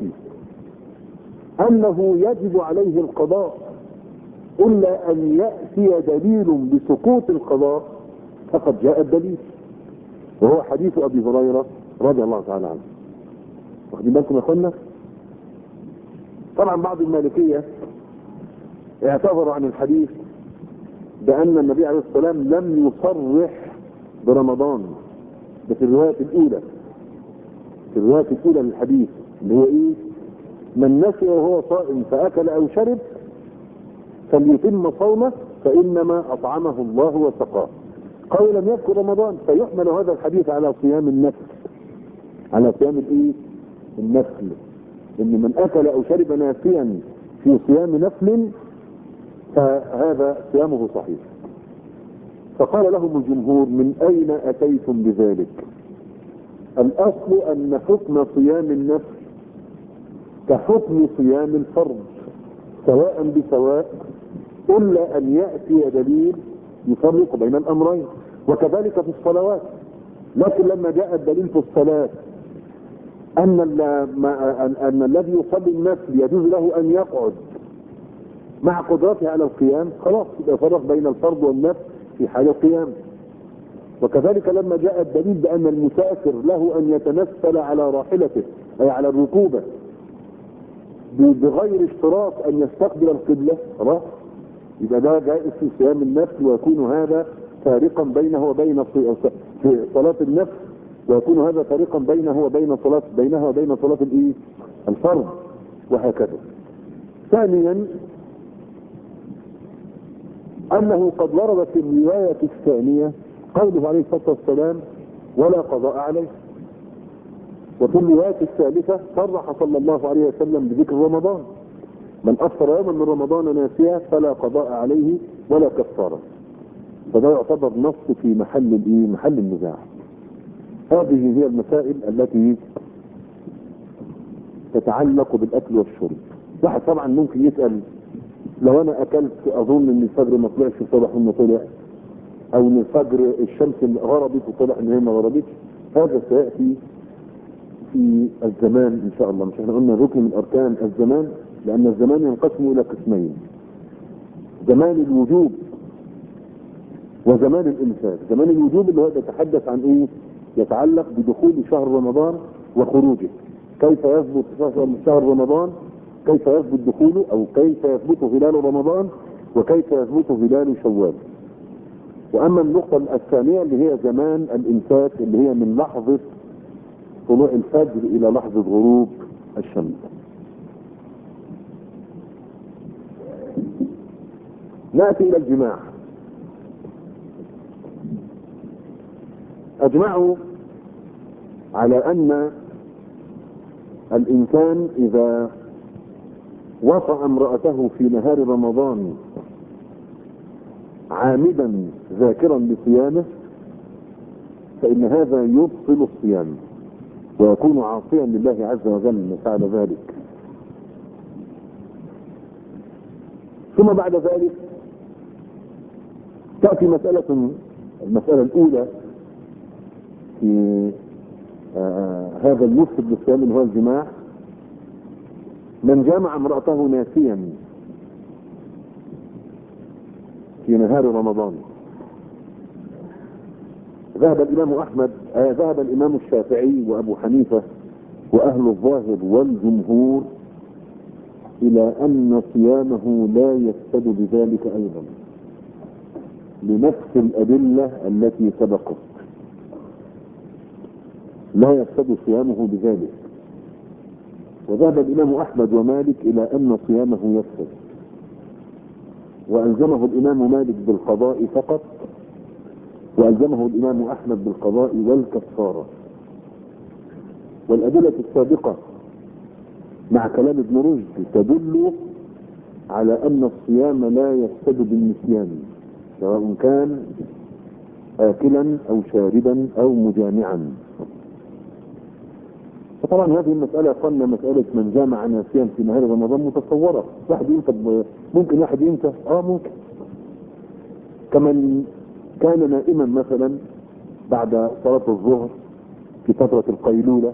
أنه يجب عليه القضاء إلا أن يأتي دليل بسقوط القضاء، فقد جاء الدليل، وهو حديث أبي هريرة رضي الله تعالى عنه. واخدين بالكم يا اخوانا؟ طبعا بعض المالكية اعتذروا عن الحديث بأن النبي عليه الصلاة والسلام لم يصرح برمضان، ده في الرواية الأولى، في الرواية الأولى للحديث اللي هو إيه؟ من نسي وهو صائم فأكل أو شرب فليتم صومه فإنما أطعمه الله وسقاه. قال لم يذكر رمضان، فيحمل هذا الحديث على صيام النفل، على صيام الإيه؟ النفل. إن من أكل أو شرب ناسيا في صيام نفل فهذا صيامه صحيح. فقال لهم الجمهور من أين أتيتم بذلك؟ الأصل أن حكم صيام النفل كحكم صيام الفرض سواء بسواء، إلا أن يأتي دليل يفرق بين الأمرين، وكذلك في الصلوات. لكن لما جاء الدليل في الصلاة أن, أن الذي يصلي النفل يجوز له أن يقعد مع قدرته على القيام، خلاص يفرق بين الفرض والنفل في حال القيام. وكذلك لما جاء الدليل بأن المسافر له أن يتنفل على راحلته أي على الركوبة بغير اشتراط أن يستقبل القبلة، خلاص يبقى ده جائز في صيام النفل، ويكون هذا فارقا بينه وبين في صلاة النفس، ويكون هذا فارقا بينه وبين صلاة بينها وبين صلاة الايه؟ الفرض، وهكذا. ثانيا انه قد ورد في الرواية الثانية قوله عليه الصلاة والسلام ولا قضاء عليه، وفي الرواية الثالثة صرح صلى الله عليه وسلم بذكر رمضان: من افطر يوما من رمضان ناسيا فلا قضاء عليه ولا كفارة. فده يعتبر نص في محل الايه؟ محل النزاع. هذه هي المسائل التي تتعلق بالاكل والشرب. واحد طبعا ممكن يسأل: لو انا اكلت اظن ان الفجر ما طلعش وطلع انه طلع، او ان الفجر الشمس غربت وطلع ان هي ما غربتش، هذا سيأتي في الزمان ان شاء الله. مش احنا قلنا ركن من اركان الزمان؟ لان الزمان ينقسم الى قسمين: زمان الوجوب وزمان الامساك. زمان الوجوب اللي هو يتحدث عن ايه؟ يتعلق بدخول شهر رمضان وخروجه، كيف يثبت شهر رمضان، كيف يثبت دخوله، او كيف يثبت هلال رمضان، وكيف يثبت هلال شوال. واما النقطة الثانية اللي هي زمان الامساك، اللي هي من لحظة طلوع الفجر الى لحظة غروب الشمس. نأتي الى الجماع. اجمعوا على ان الانسان اذا وطأ امرأته في نهار رمضان عامدا ذاكرا لصيامه فإن هذا يبطل الصيام ويكون عاصيا لله عز وجل فعل ذلك. ثم بعد ذلك تأتي مسألة المسألة الأولى في آه هذا المفسد للصيام اللي هو الجماع: من جامع امرأته ناسيا في نهار رمضان. ذهب الامام احمد آه ذهب الامام الشافعي وابو حنيفة واهل الظاهر والجمهور الى ان صيامه لا يفسد بذلك ايضا، لنفس الادلة التي سبقت، لا يفسد صيامه بذلك. وذهب الامام احمد ومالك الى ان صيامه يفسد، والزمه الامام مالك بالقضاء فقط، والزمه الامام احمد بالقضاء والكفارة. والادلة السابقة مع كلام ابن رشد تدل على ان الصيام لا يفسد بالنسيان، سواء كان آكلا او شاربا او مجامعا. فطبعا هذه المسألة قلنا مسألة من جامع ناسيا في نهار رمضان متصورة. واحد ينسى، ممكن واحد ينسى، اه ممكن. كمن كان نائما مثلا بعد صلاة الظهر في فترة القيلولة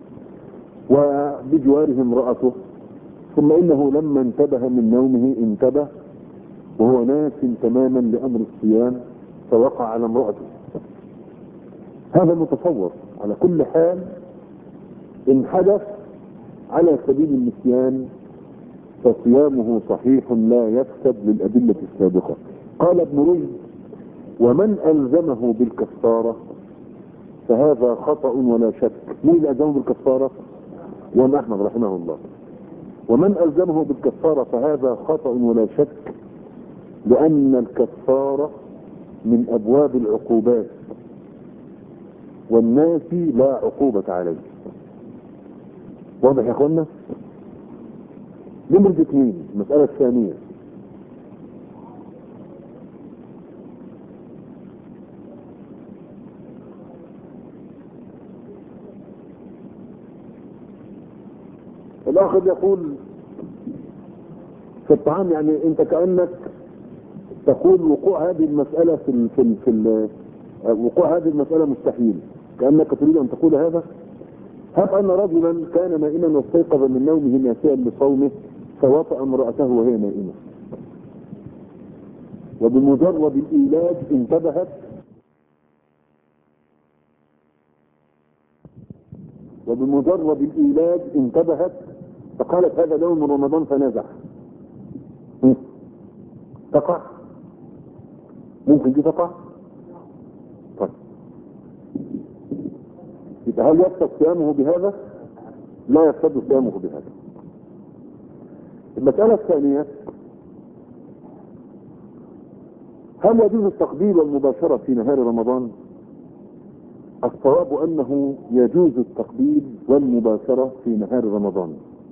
وبجواره امرأته، ثم انه لما انتبه من نومه انتبه وهو ناس تماما لامر الصيام فوقع على امرأته. هذا متصور. على كل حال ان حدث على سبيل النسيان فصيامه صحيح لا يفسد للأدلة السابقة. قال ابن رشد: ومن ألزمه بالكفارة فهذا خطأ ولا شك. مين اللي ألزمه بالكفارة؟ الإمام أحمد رحمه الله. ومن ألزمه بالكفارة فهذا خطأ ولا شك، لأن الكفارة من أبواب العقوبات، والناس لا عقوبة عليه. واضح يا اخوانا؟ نمرة اثنين، المسألة الثانية: الآخر يقول في الطعام، يعني انت كأنك تقول وقوع هذه المسألة في ال في ال في ال وقوع هذه المسألة مستحيل، كأنك تريد ان تقول هذا. هب ان رجلا كان نائما واستيقظ من نومه ناسيا لصومه فوطأ امرأته وهي نائمة، وبمجرد الإيلاج انتبهت وبمجرد الإيلاج انتبهت فقالت هذا نوم من رمضان فنزح. تقع؟ ممكن دي تقع؟ يبقى هل يفسد صيامه بهذا؟ لا يفسد صيامه بهذا. المسألة الثانية، هل يجوز التقبيل والمباشرة في نهار رمضان؟ الصواب أنه يجوز التقبيل والمباشرة في نهار رمضان،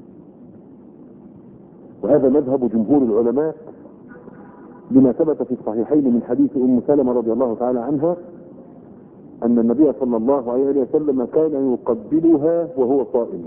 وهذا مذهب جمهور العلماء لما ثبت في الصحيحين من حديث أم سلمة رضي الله تعالى عنها أن النبي صلى الله عليه وسلم كان يقبلها وهو صائم.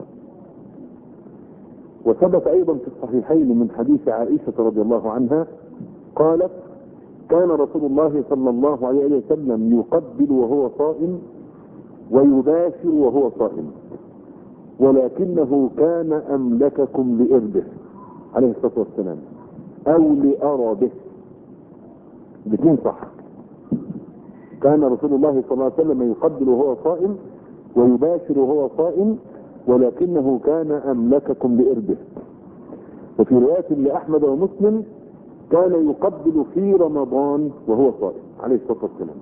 وثبت أيضا في الصحيحين من حديث عائشة رضي الله عنها قالت كان رسول الله صلى الله عليه وسلم يقبل وهو صائم ويباشر وهو صائم، ولكنه كان أملككم لإربه عليه الصلاة والسلام أو لأربه، الاثنين صح. كان رسول الله صلى الله عليه وسلم يقبل وهو صائم ويباشر وهو صائم، ولكنه كان أملككم لإربه. وفي رواية لأحمد ومسلم كان يقبل في رمضان وهو صائم عليه الصلاة والسلام.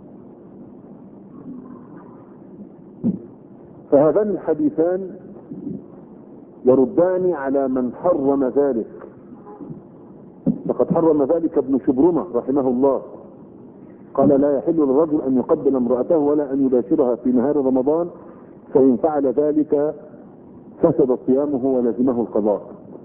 فهذان الحديثان يردان على من حرم ذلك، فقد حرم ذلك ابن شبرمة رحمه الله، قال لا يحل للرجل أن يقبل امرأته ولا أن يباشرها في نهار رمضان، فإن فعل ذلك فسد صيامه ولزمه القضاء.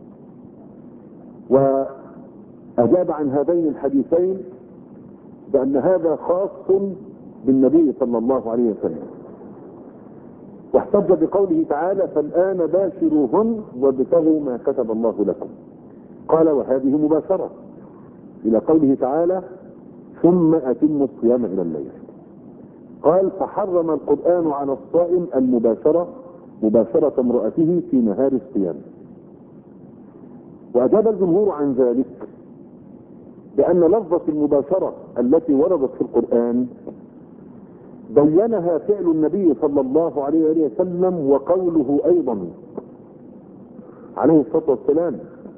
وأجاب عن هذين الحديثين بأن هذا خاص بالنبي صلى الله عليه وسلم، واحتج بقوله تعالى فالآن باشروهن وابتغوا ما كتب الله لكم، قال وهذه مباشرة، إلى قوله تعالى ثم أتموا الصيام إلى الليل. قال فحرم القرآن على الصائم المباشرة مباشرة امرأته في نهار الصيام. وأجاب الجمهور عن ذلك بأن لفظة المباشرة التي وردت في القرآن بينها فعل النبي صلى الله عليه وسلم وقوله أيضا عليه الصلاة والسلام،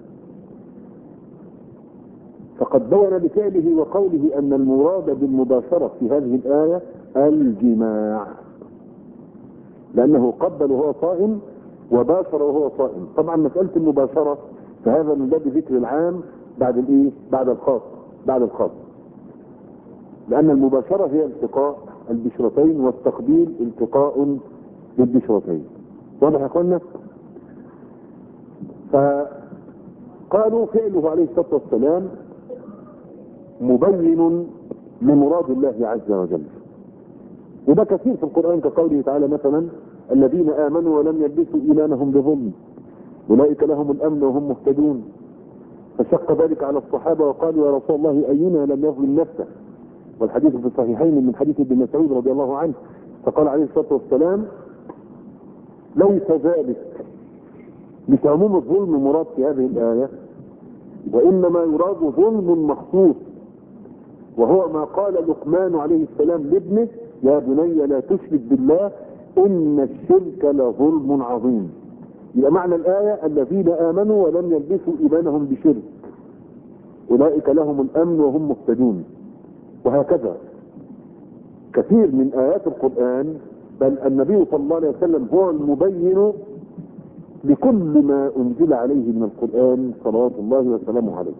فقد بين بفعله وقوله أن المراد بالمباشرة في هذه الآية الجماع، لأنه قبل وهو صائم وباشر وهو صائم. طبعا مسألة المباشرة فهذا من باب ذكر العام بعد الايه؟ بعد الخاص، بعد الخاص، لأن المباشرة هي التقاء البشرتين والتقبيل التقاء بالبشرتين. واضح يا اخوانا؟ فقالوا فعله عليه الصلاة والسلام مبين لمراد الله عز وجل، وده كثير في القرآن كقوله تعالى مثلا الذين آمنوا ولم يلبسوا إيمانهم بظلم أولئك لهم الأمن وهم مهتدون، فشق ذلك على الصحابة وقالوا يا رسول الله أينا لم يظلم نفسه، والحديث في الصحيحين من حديث ابن مسعود رضي الله عنه، فقال عليه الصلاة والسلام ليس ذلك مش عموم الظلم مراد في هذه الآية، وإنما يراد ظلم مخصوص، وهو ما قال لقمان عليه السلام لابنه يا بني لا تشرك بالله إن الشرك لظلم عظيم. يبقى معنى الآية الذين آمنوا ولم يلبسوا إيمانهم بشرك أولئك لهم الأمن وهم مهتدون. وهكذا كثير من آيات القرآن، بل النبي صلى الله عليه وسلم هو المبين لكل ما أنزل عليه من القرآن صلوات الله وسلامه عليه.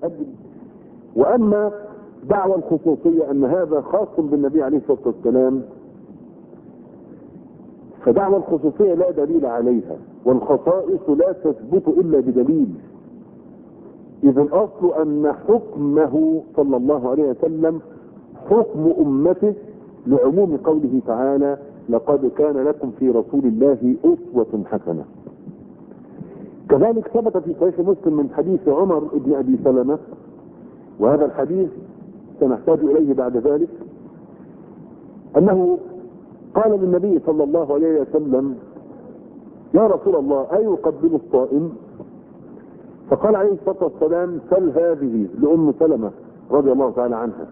وأما دعوى الخصوصية أن هذا خاص بالنبي عليه الصلاة والسلام، فدعوى الخصوصية لا دليل عليها، والخصائص لا تثبت إلا بدليل. إذا الأصل أن حكمه صلى الله عليه وسلم حكم أمته لعموم قوله تعالى لقد كان لكم في رسول الله أسوة حسنة. كذلك ثبت في صحيح مسلم من حديث عمر بن أبي سلمة، وهذا الحديث سنحتاج إليه بعد ذلك، أنه قال للنبي صلى الله عليه وسلم يا رسول الله أيقبل الصائم؟ فقال عليه الصلاة والسلام سل هذه لأم سلمة رضي الله تعالى عنها،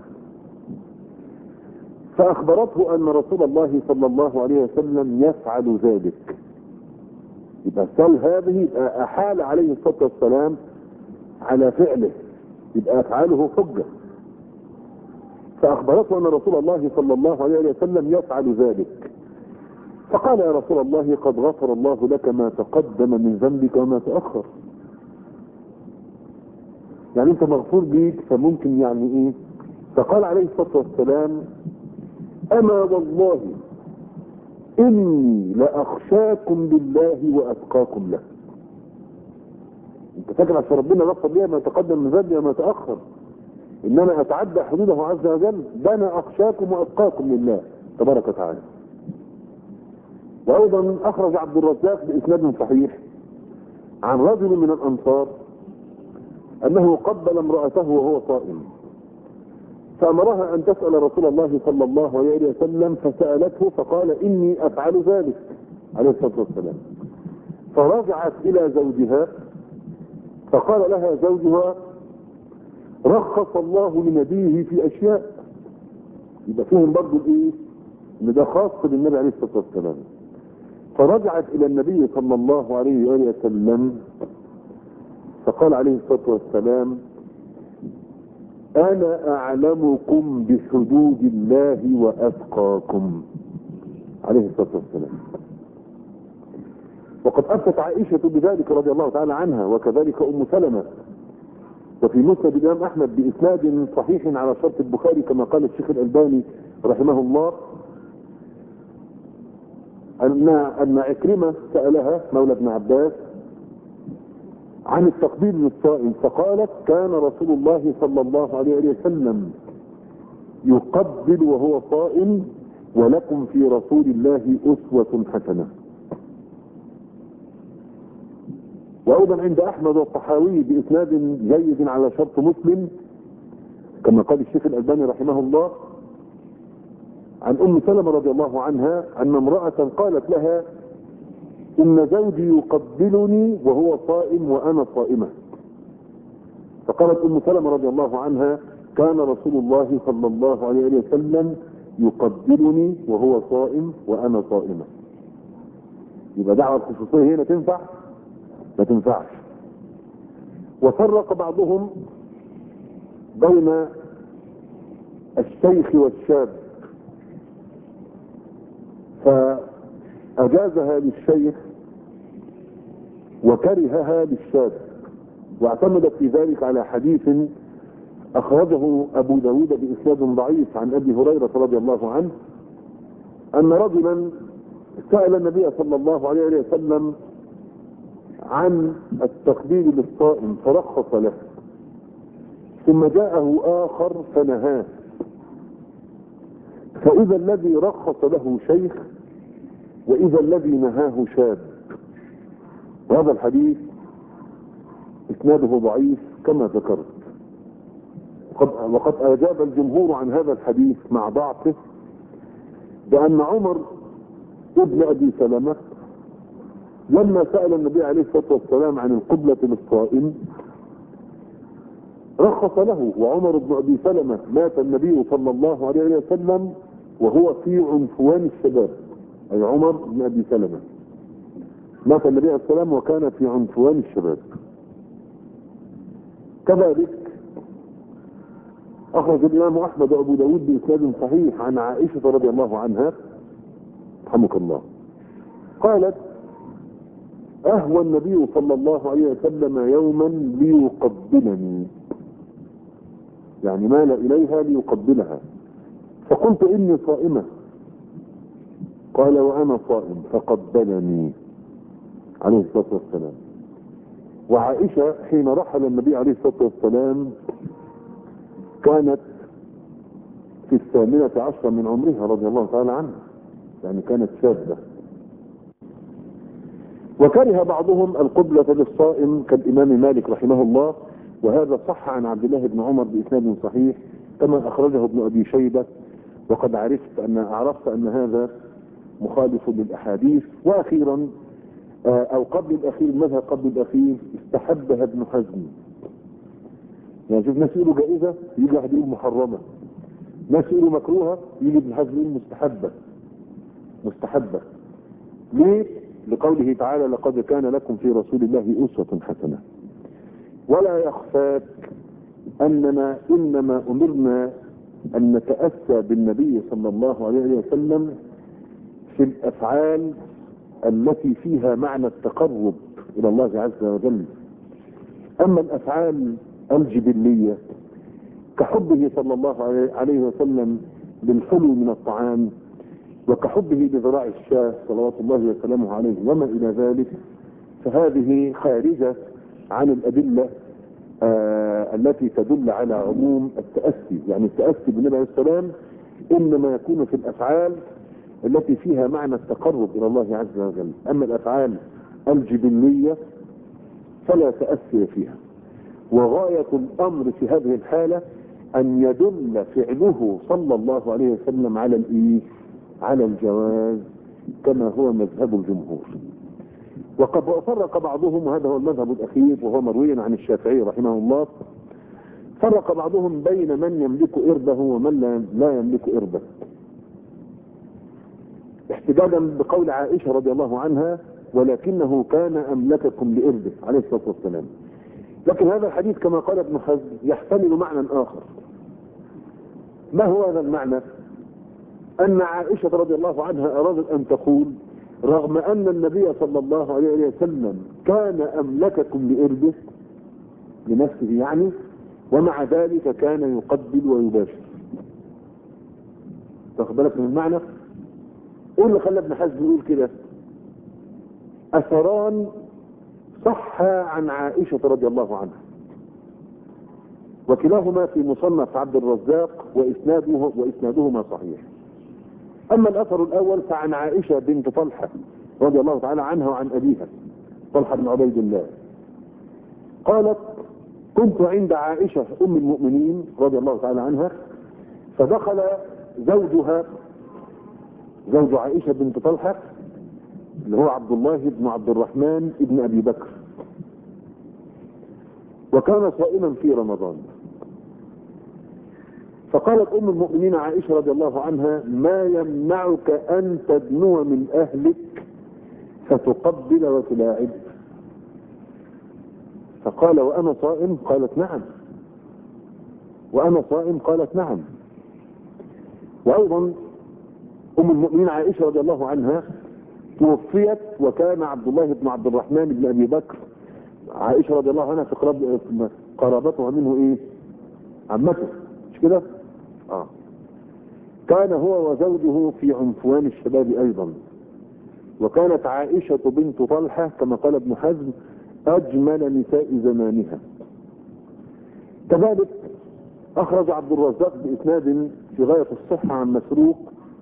فأخبرته أن رسول الله صلى الله عليه وسلم يفعل ذلك. يبقى سل هذه يبقى أحال عليه الصلاة والسلام على فعله، يبقى أفعاله حجة. فأخبرته أن رسول الله صلى الله عليه وسلم يفعل ذلك، فقال يا رسول الله قد غفر الله لك ما تقدم من ذنبك وما تأخر. يعني انت مغفور بيك، فممكن يعني ايه. فقال عليه الصلاة والسلام اما والله اني لاخشاكم بالله واتقاكم له. انت فاكر عشان ربنا غفر لي ما تقدم من ذنبي وما تأخر ان انا اتعدى حدوده عز وجل؟ ده انا اخشاكم واتقاكم لله تبارك وتعالى. وايضا اخرج عبد الرزاق باسناد صحيح عن رجل من الانصار انه قبل امرأته وهو صائم، فامرها ان تسأل رسول الله صلى الله عليه وسلم، فسألته فقال اني افعل ذلك عليه الصلاة والسلام. فرجعت الى زوجها فقال لها زوجها رخص الله لنبيه في اشياء. يبقى فيهم برضه الايه؟ ان ده خاص بالنبي عليه الصلاة والسلام. فرجعت الى النبي صلى الله عليه وآله وسلم فقال عليه الصلاة والسلام انا اعلمكم بحدود الله واتقاكم عليه الصلاة والسلام. وقد افتت عائشة بذلك رضي الله تعالى عنها، وكذلك ام سلمة. وفي مسند الامام احمد باسناد صحيح على شرط البخاري كما قال الشيخ الالباني رحمه الله ان ان عكرمة سألها مولى ابن عباس عن التقبيل للصائم، فقالت كان رسول الله صلى الله عليه وسلم يقبل وهو صائم ولكم في رسول الله أسوة حسنة. وايضا عند احمد والطحاوي باسناد جيد على شرط مسلم كما قال الشيخ الالباني رحمه الله عن ام سلمة رضي الله عنها ان امرأة قالت لها ان زوجي يقبلني وهو صائم وانا صائمة. فقالت ام سلمة رضي الله عنها كان رسول الله صلى الله عليه وسلم يقبلني وهو صائم وانا صائمة. يبقى دعوة الخصوصية هنا تنفع؟ ما تنفعش. وفرق بعضهم بين الشيخ والشاب، فأجازها للشيخ وكرهها للشاب، واعتمدت في ذلك على حديث أخرجه أبو داود بإسناد ضعيف عن أبي هريرة رضي الله عنه أن رجلا سأل النبي صلى الله عليه وسلم عن التقبيل للصائم فرخص له، ثم جاءه آخر فنهاه، فإذا الذي رخص له شيخ وإذا الذي نهاه شاب. وهذا الحديث إسناده ضعيف كما ذكرت. وقد أجاب الجمهور عن هذا الحديث مع ضعفه بأن عمر ابن أبي سلمة لما سأل النبي عليه الصلاة والسلام عن القبلة للصائم رخص له. وعمر بن أبي سلمة مات النبي صلى الله عليه وسلم وهو في عنفوان الشباب، أي عمر بن أبي سلمة مات النبي عليه الصلاة والسلام وكان في عنفوان الشباب. كذلك أخرج الإمام أحمد وأبو داود بإسناد صحيح عن عائشة رضي الله عنها رحمك الله قالت أهوى النبي صلى الله عليه وسلم يوما ليقبلني، يعني مال إليها ليقبلها، فقلت إني صائمة، قال وأنا صائم، فقبلني عليه الصلاة والسلام. وعائشة حين رحل النبي عليه الصلاة والسلام كانت في الثامنة عشرة من عمرها رضي الله تعالى عنها، يعني كانت شابة. وكره بعضهم القبلة للصائم كالإمام مالك رحمه الله، وهذا صح عن عبد الله بن عمر بإسناد صحيح كما أخرجه ابن أبي شيبة. وقد عرفت أن عرفت أن هذا مخالف للأحاديث. وأخيرا أو قبل الأخير، المذهب قبل الأخير استحبها ابن حزم. يعني شوف ناس يقولوا جائزة يجي واحد يقول محرمة، ناس يقولوا مكروهة يجي ابن حزم يقول مستحبة. مستحبة ليه؟ لقوله تعالى لقد كان لكم في رسول الله أسوة حسنة. ولا يخفاك أننا إنما أمرنا أن نتأسى بالنبي صلى الله عليه وسلم في الافعال التي فيها معنى التقرب الى الله عز وجل. اما الافعال الجبلية كحبه صلى الله عليه وسلم بالحلو من الطعام، وكحبه بذراع الشاه صلوات الله وسلامه عليه وما الى ذلك، فهذه خارجة عن الادلة آه التي تدل على عموم التأسي. يعني التأسي بالنبي عليه السلام انما يكون في الافعال التي فيها معنى التقرب الى الله عز وجل. اما الافعال الجبلية فلا تأسي فيها، وغاية الامر في هذه الحالة ان يدل فعله صلى الله عليه وسلم على الايه؟ على الجواز كما هو مذهب الجمهور. وقد فرق بعضهم، وهذا هو المذهب الاخير وهو مروي عن الشافعي رحمه الله، فرق بعضهم بين من يملك اربه ومن لا يملك اربه، احتجاجا بقول عائشة رضي الله عنها ولكنه كان املككم لاربه عليه الصلاة والسلام. لكن هذا الحديث كما قال ابن حزم يحتمل معنى اخر. ما هو هذا المعنى؟ ان عائشة رضي الله عنها ارادت ان تقول رغم ان النبي صلى الله عليه وسلم كان املككم لاربه لنفسه يعني، ومع ذلك كان يقبل ويباشر. تاخد بالك من المعنى؟ ايه اللي خلى ابن حزم يقول كده؟ اثران صح عن عائشة رضي الله عنها، وكلاهما في مصنف عبد الرزاق واسناده واسنادهما صحيح. اما الاثر الاول فعن عائشة بنت طلحة رضي الله تعالى عنها وعن ابيها طلحة بن عبيد الله قالت: كنت عند عائشة ام المؤمنين رضي الله تعالى عنها، فدخل زوجها زوج عائشة بنت طلحة اللي هو عبد الله بن عبد الرحمن ابن ابي بكر، وكان صائما في رمضان. فقالت ام المؤمنين عائشة رضي الله عنها: ما يمنعك ان تدنو من اهلك فتقبل وتلاعب؟ فقال: وانا صائم؟ قالت: نعم. وانا صائم؟ قالت: نعم. وايضا ام المؤمنين عائشة رضي الله عنها توفيت وكان عبد الله بن عبد الرحمن بن ابي بكر، عائشة رضي الله عنها في قرابتها منه ايه؟ عمته، مش كده؟ اه كان هو وزوجه في عنفوان الشباب ايضا. وكانت عائشة بنت طلحة كما قال ابن حزم اجمل نساء زمانها. كذلك اخرج عبد الرزاق باسناد في غاية الصحة عن مسروق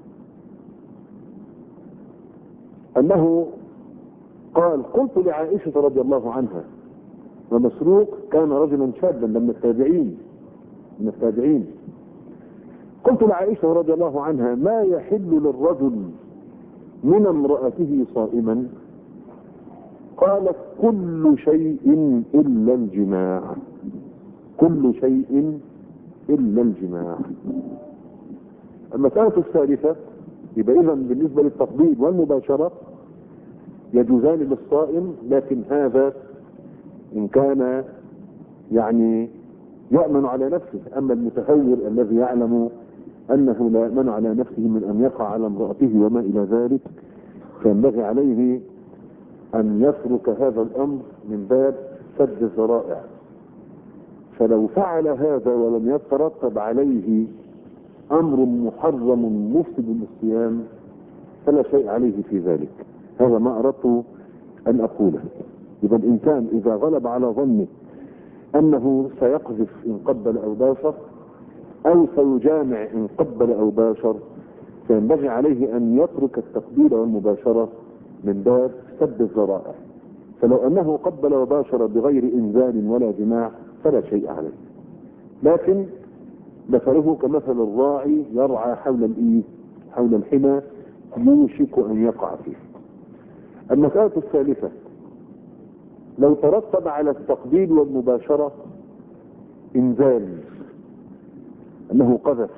انه قال: قلت لعائشة رضي الله عنها، ومسروق كان رجلا شابا من التابعين من التابعين قلت لعائشة رضي الله عنها: ما يحل للرجل من امرأته صائما؟ قالت: كل شيء إلا الجماع. كل شيء إلا الجماع. المسألة الثالثة يبقى إذن بالنسبة للتفضيل والمباشرة يجوزان للصائم، لكن هذا إن كان يعني يأمن على نفسه. أما المتهور الذي يعلم أنه لا يأمن على نفسه من أن يقع على امرأته وما إلى ذلك، فينبغي عليه أن يترك هذا الأمر من باب سد الذرائع. فلو فعل هذا ولم يترتب عليه أمر محرم مفسد للصيام فلا شيء عليه في ذلك. هذا ما أردت أن أقوله. يبقى الإنسان إذا غلب على ظنه أنه سيقذف إن قبل أو باشر، أو سيجامع إن قبل أو باشر، فينبغي عليه أن يترك التقبيل والمباشرة من باب سد الذرائع. فلو أنه قبل وباشر بغير إنزال ولا جماع فلا شيء عليه، لكن مثله كمثل الراعي يرعى حول الإيه؟ حول الحمى يوشك أن يقع فيه. المسألة الثالثة: لو ترتب على التقبيل والمباشرة إنزال، أنه قذف،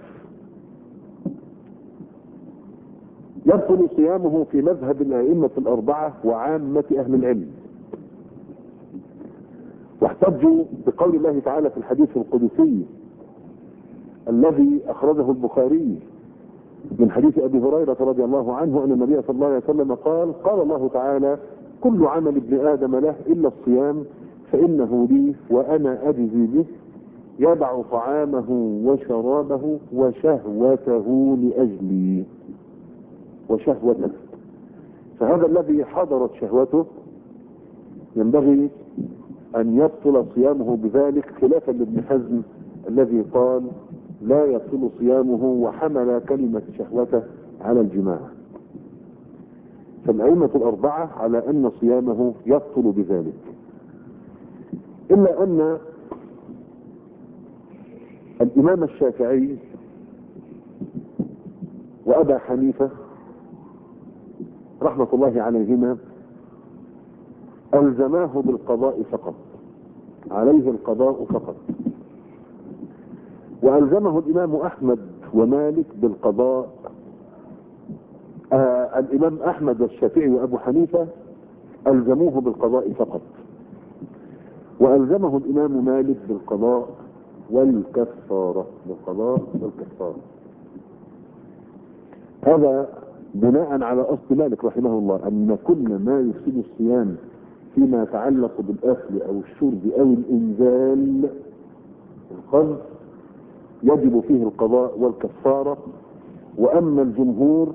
يبطل صيامه في مذهب الأئمة الأربعة وعامة أهل العلم، واحتجوا بقول الله تعالى في الحديث القدسي الذي أخرجه البخاري: من حديث ابي هريره رضي الله عنه ان النبي صلى الله عليه وسلم قال قال الله تعالى كل عمل ابن ادم له الا الصيام فانه لي وانا اجزي به يدع طعامه وشرابه وشهوته لاجلي. وشهوته، فهذا الذي حضرت شهوته ينبغي ان يبطل صيامه بذلك، خلافا لابن حزم الذي قال لا يبطل صيامه وحمل كلمة شهوته على الجماع. فالأئمة الأربعة على أن صيامه يبطل بذلك، إلا أن الإمام الشافعي وأبا حنيفة رحمة الله عليهما ألزماه بالقضاء فقط، عليه القضاء فقط. وألزمه الإمام أحمد ومالك بالقضاء. آه الإمام أحمد والشافعي وأبو حنيفة ألزموه بالقضاء فقط، وألزمه الإمام مالك بالقضاء والكفارة. بالقضاء والكفارة، هذا بناء على أصل مالك رحمه الله أن كل ما يفسد الصيام فيما يتعلق بالأكل أو الشرب أو الإنزال القذف يجب فيه القضاء والكفارة. وأما الجمهور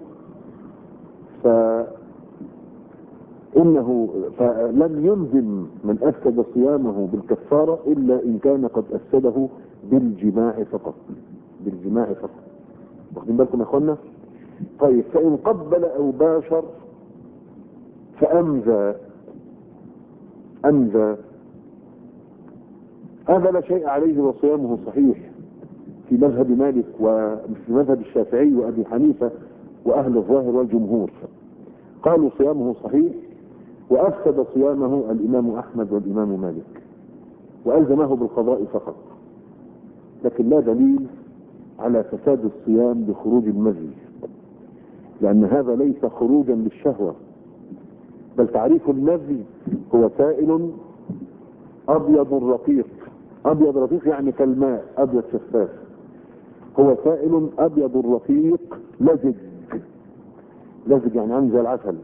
فإنه فلم يلزم من أفسد صيامه بالكفارة إلا إن كان قد أفسده بالجماع فقط. بالجماع فقط، واخدين بالكم يا أخوانا؟ طيب، فإن قبل أو باشر فأمزى أمزى هذا لا شيء عليه وصيامه صحيح في مذهب مالك وفي مذهب الشافعي وأبي حنيفة وأهل الظاهر والجمهور، قالوا صيامه صحيح. وأفسد صيامه الإمام أحمد والإمام مالك وألزمه بالقضاء فقط، لكن لا دليل على فساد الصيام بخروج المذي، لأن هذا ليس خروجا للشهوة، بل تعريف المذي هو سائل أبيض رقيق. أبيض رقيق يعني كالماء أبيض شفاف، هو سائل أبيض رقيق لزج. لزج يعني عامل زي العسل،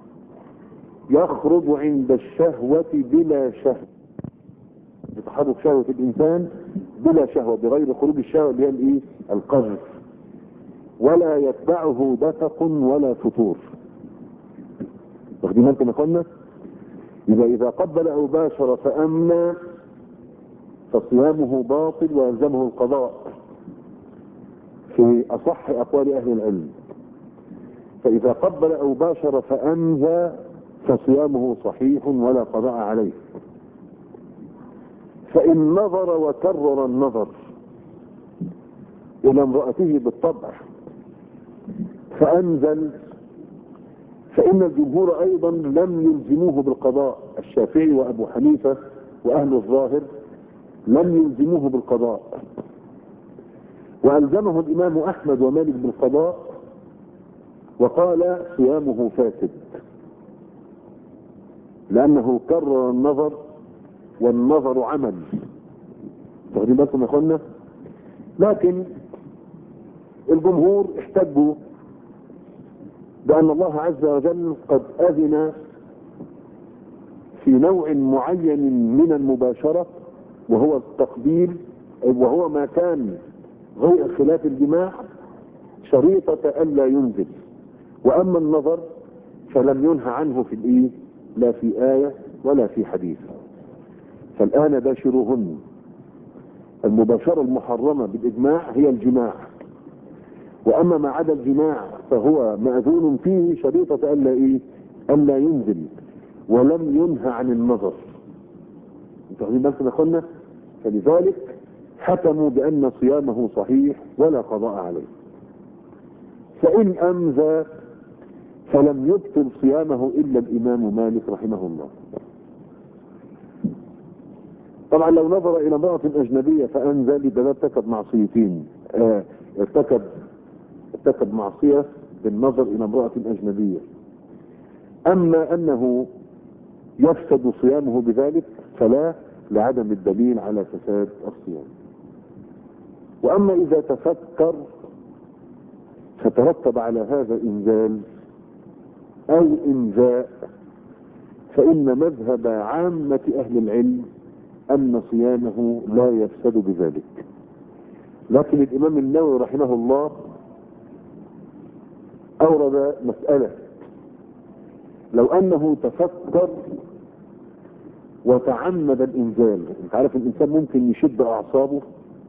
يخرج عند الشهوة بلا شهوة، بتحرك شهوة الإنسان بلا شهوة، بغير خروج الشهوة اللي هي الإيه؟ القذف، ولا يتبعه دفق ولا فتور. واخدين بالكم يا اخوانا؟ يبقى إذا قبل أو باشر فأمنى فصيامه باطل ويلزمه القضاء في أصح أقوال أهل العلم. فإذا قبل أو باشر فأمزى فصيامه صحيح ولا قضاء عليه. فإن نظر وكرر النظر إلى امرأته بالطبع فأنزل فإن الجمهور أيضا لم يلزموه بالقضاء. الشافعي وأبو حنيفة وأهل الظاهر لم يلزموه بالقضاء، وألزمه الإمام أحمد ومالك بالقضاء، وقال صيامه فاسد لأنه كرر النظر والنظر عمل. واخدين بالكم يا اخوانا؟ لكن الجمهور احتجوا بأن الله عز وجل قد أذن في نوع معين من المباشرة وهو التقبيل، وهو ما كان غير خلاف الجماع شريطة ألا ينزل. وأما النظر فلم ينهى عنه في الإيه؟ لا في آية ولا في حديث. فالآن باشروهن. المباشرة المحرمة بالإجماع هي الجماع، وأما ما عدا الجماع فهو مأذون فيه شريطة ألا إيه؟ ألا ينزل، ولم ينهى عن النظر. انتوا واخدين بالكم يا اخوانا؟ فلذلك حكموا بأن صيامه صحيح ولا قضاء عليه. فإن أمزى فلم يبطل صيامه إلا الإمام مالك رحمه الله. طبعا لو نظر إلى امرأة أجنبية فأنزل يبقى ارتكب معصيتين. اه ارتكب ارتكب معصية بالنظر إلى امرأة أجنبية. أما أنه يفسد صيامه بذلك فلا، لعدم الدليل على فساد الصيام. وأما إذا تفكر فترتب على هذا إنزال أو إنزاء، فإن مذهب عامة أهل العلم أن صيامه لا يفسد بذلك. لكن الإمام النووي رحمه الله أورد مسألة: لو أنه تفكر وتعمد الإنزال. أنت عارف الإنسان ممكن يشد أعصابه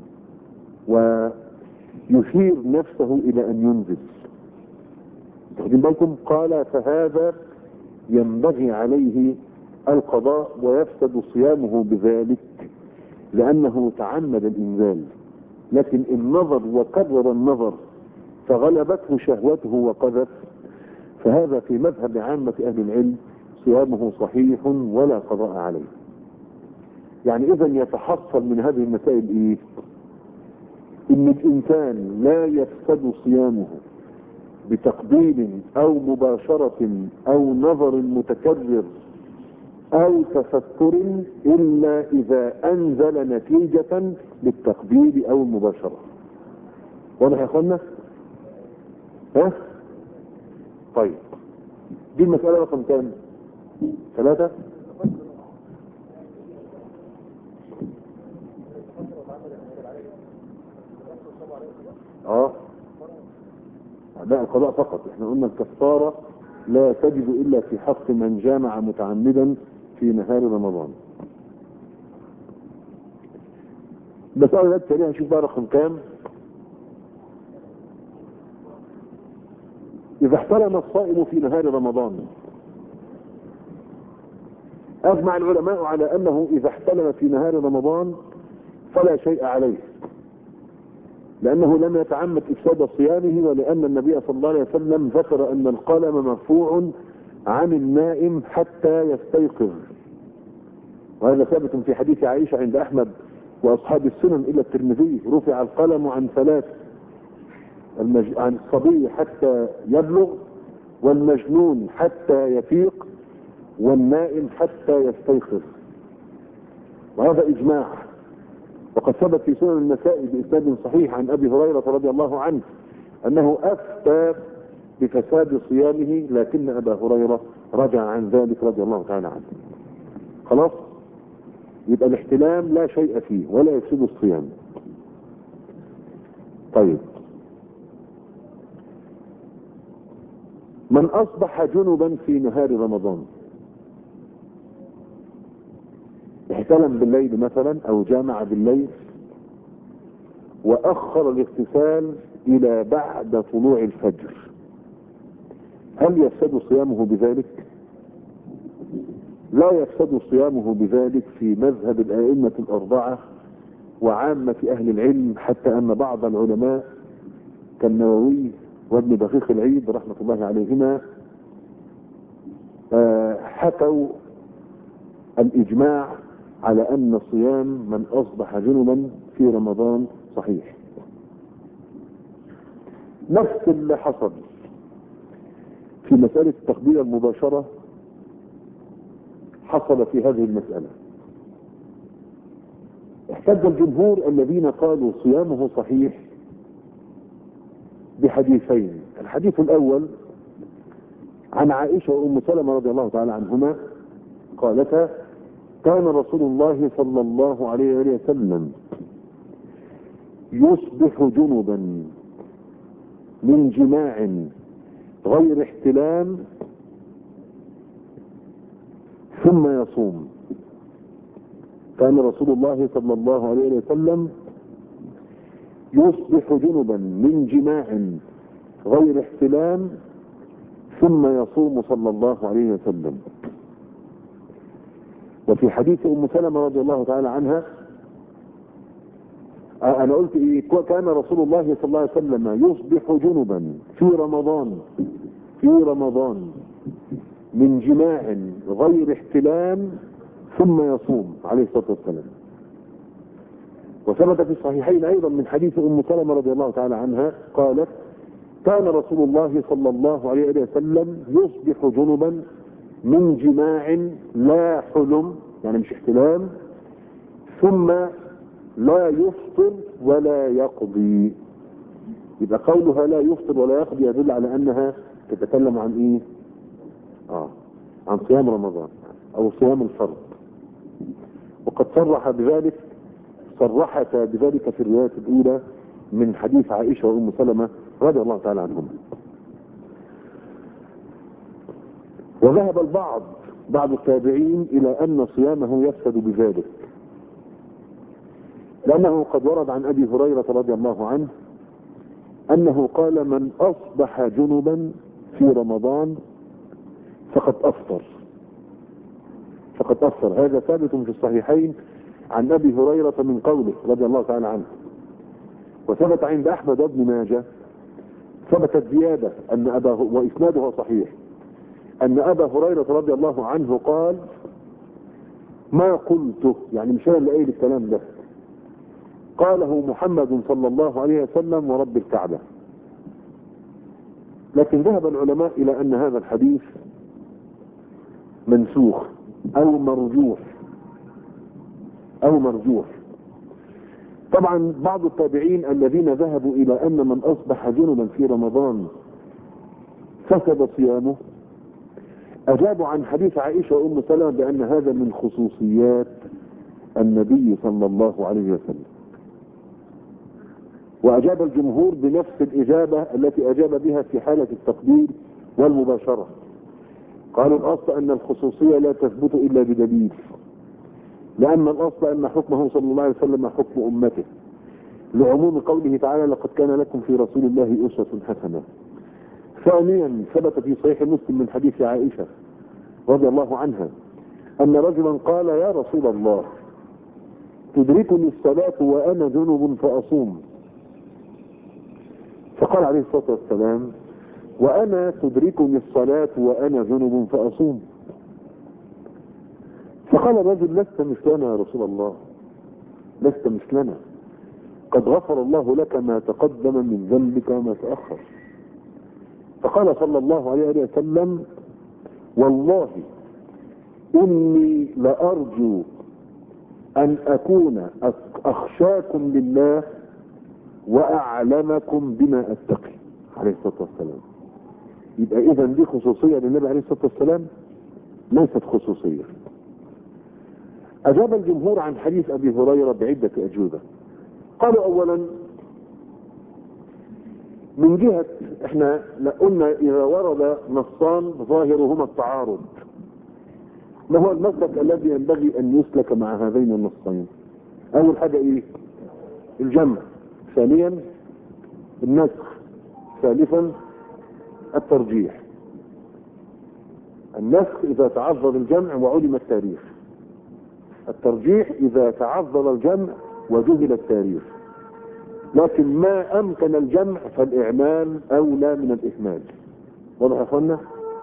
ويثير نفسه إلى أن ينزل. تاخدين بالكم؟ قال: فهذا ينبغي عليه القضاء ويفسد صيامه بذلك لأنه تعمد الإنزال. لكن إن نظر وكرر النظر فغلبته شهوته وقذف، فهذا في مذهب عامة أهل العلم صيامه صحيح ولا قضاء عليه. يعني إذا يتحصل من هذه المسائل إيه؟ إن الإنسان لا يفسد صيامه بتقبيل أو مباشرة أو نظر متكرر أو تفكر إلا إذا أنزل نتيجة للتقبيل أو المباشرة. واضح يا أخوانا؟ ها؟ طيب، دي المسألة رقم كام؟ ثلاثة؟ اه لا، القضاء فقط. احنا قلنا الكفارة لا تجب إلا في حق من جامع متعمدا في نهار رمضان. بس أولا التالي هنشوف بقى رقم كام. إذا احترم الصائم في نهار رمضان، أجمع العلماء على أنه إذا احتلم في نهار رمضان فلا شيء عليه، لأنه لم يتعمد إفساد صيامه، ولأن النبي صلى الله عليه وسلم ذكر أن القلم مرفوع عن النائم حتى يستيقظ، وهذا ثابت في حديث عائشة عند أحمد وأصحاب السنن إلى الترمذي: رفع القلم عن ثلاث: المج... عن الصبي حتى يبلغ، والمجنون حتى يفيق، والنائم حتى يستيقظ. وهذا إجماع، وقد ثبت في سنن النسائي بإسناد صحيح عن أبي هريرة رضي الله عنه أنه أفتى بفساد صيامه، لكن أبا هريرة رجع عن ذلك رضي الله تعالى عنه. خلاص، يبقى الاحتلام لا شيء فيه ولا يفسد الصيام. طيب، من أصبح جنبا في نهار رمضان، احتلم بالليل مثلا أو جامع بالليل وأخر الاغتسال إلى بعد طلوع الفجر، هل يفسد صيامه بذلك؟ لا يفسد صيامه بذلك في مذهب الأئمة الأربعة وعامة أهل العلم، حتى أن بعض العلماء كالنووي وابن دقيق العيد رحمة الله عليهما حكوا الإجماع على أن صيام من أصبح جنبا في رمضان صحيح. نفس اللي حصل في مسألة التقبيل المباشرة حصل في هذه المسألة. احتج الجمهور الذين قالوا صيامه صحيح بحديثين. الحديث الأول عن عائشة وأم سلمة رضي الله تعالى عنهما قالتا: كان رسول الله صلى الله عليه وسلم يصبح جنبا من جماع غير احتلام ثم يصوم. كان رسول الله صلى الله عليه وسلم يصبح جنبا من جماع غير احتلام ثم يصوم صلى الله عليه وسلم. وفي حديث أم سلمة رضي الله تعالى عنها أنا قلت إيه؟ كان رسول الله صلى الله عليه وسلم يصبح جنبا في رمضان في رمضان من جماع غير احتلام ثم يصوم عليه الصلاة والسلام. وثبت في الصحيحين أيضا من حديث أم سلمة رضي الله تعالى عنها قالت: كان رسول الله صلى الله عليه وسلم يصبح جنبا من جماع لا حلم، يعني مش احتلام، ثم لا يفطر ولا يقضي. يبقى قولها لا يفطر ولا يقضي يدل على انها تتكلم عن ايه؟ اه عن صيام رمضان او صيام الفرض. وقد صرح بذلك صرحتا بذلك في الرواية الاولى من حديث عائشة وام سلمة رضي الله تعالى عنهما. وذهب البعض بعض التابعين الى ان صيامه يفسد بذلك، لانه قد ورد عن ابي هريرة رضي الله عنه انه قال: من اصبح جنبا في رمضان فقد افطر فقد افطر. هذا ثابت في الصحيحين عن ابي هريرة من قوله رضي الله تعالى عنه. وثبت عند احمد بن ماجه ثبتت زيادة ان ابا واسنادها صحيح ان ابا هريرة رضي الله عنه قال: ما قلته، يعني مش انا اللي قايل الكلام ده، قاله محمد صلى الله عليه وسلم ورب الكعبة. لكن ذهب العلماء الى ان هذا الحديث منسوخ او مرجوح او مرجوح. طبعا بعض التابعين الذين ذهبوا الى ان من اصبح جنبا في رمضان فسد صيامه اجابوا عن حديث عائشة وام سلمة بان هذا من خصوصيات النبي صلى الله عليه وسلم. واجاب الجمهور بنفس الاجابة التي اجاب بها في حالة التقدير والمباشرة. قالوا الاصل ان الخصوصية لا تثبت الا بدليل، لان الاصل ان حكمه صلى الله عليه وسلم حكم امته، لعموم قوله تعالى: لقد كان لكم في رسول الله اسوة حسنة. ثانيا ثبت في صحيح مسلم من حديث عائشة رضي الله عنها ان رجلا قال: يا رسول الله، تدركني الصلاة وانا جنب فاصوم. فقال عليه الصلاة والسلام: وانا تدركني الصلاة وانا جنب فاصوم. فقال الرجل: لست مثلنا يا رسول الله، لست مثلنا، قد غفر الله لك ما تقدم من ذنبك وما تأخر. فقال صلى الله عليه وسلم: والله إني لأرجو أن أكون أخشاكم لله وأعلمكم بما أتقي. عليه الصلاة والسلام. يبقى إذا دي خصوصية للنبي عليه الصلاة والسلام؟ ليست خصوصية. أجاب الجمهور عن حديث أبي هريرة بعدة أجوبة. قالوا أولا من جهة احنا قلنا إذا ورد نصان ظاهرهما التعارض، ما هو المسلك الذي ينبغي أن يسلك مع هذين النصين؟ أول حاجة إيه؟ الجمع. ثانيا النسخ. ثالثا الترجيح. النسخ إذا تعذر الجمع وعلم التاريخ، الترجيح إذا تعذر الجمع وجهل التاريخ. لكن ما أمكن الجمع فالإعمال أولى من الإهمال. واضح يا أخوانا؟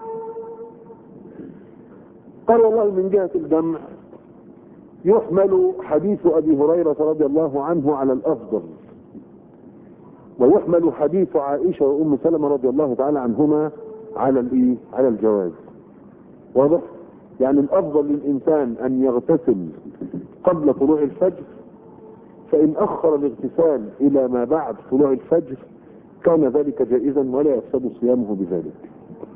قال والله من جهة الجمع يحمل حديث أبي هريرة رضي الله عنه على الأفضل، ويحمل حديث عائشة وأم سلمة رضي الله تعالى عنهما على الإيه؟ على الجواز. واضح؟ يعني الأفضل للإنسان أن يغتسل قبل طلوع الفجر، فإن أخر الاغتسال إلى ما بعد طلوع الفجر كان ذلك جائزا ولا يفسد صيامه بذلك.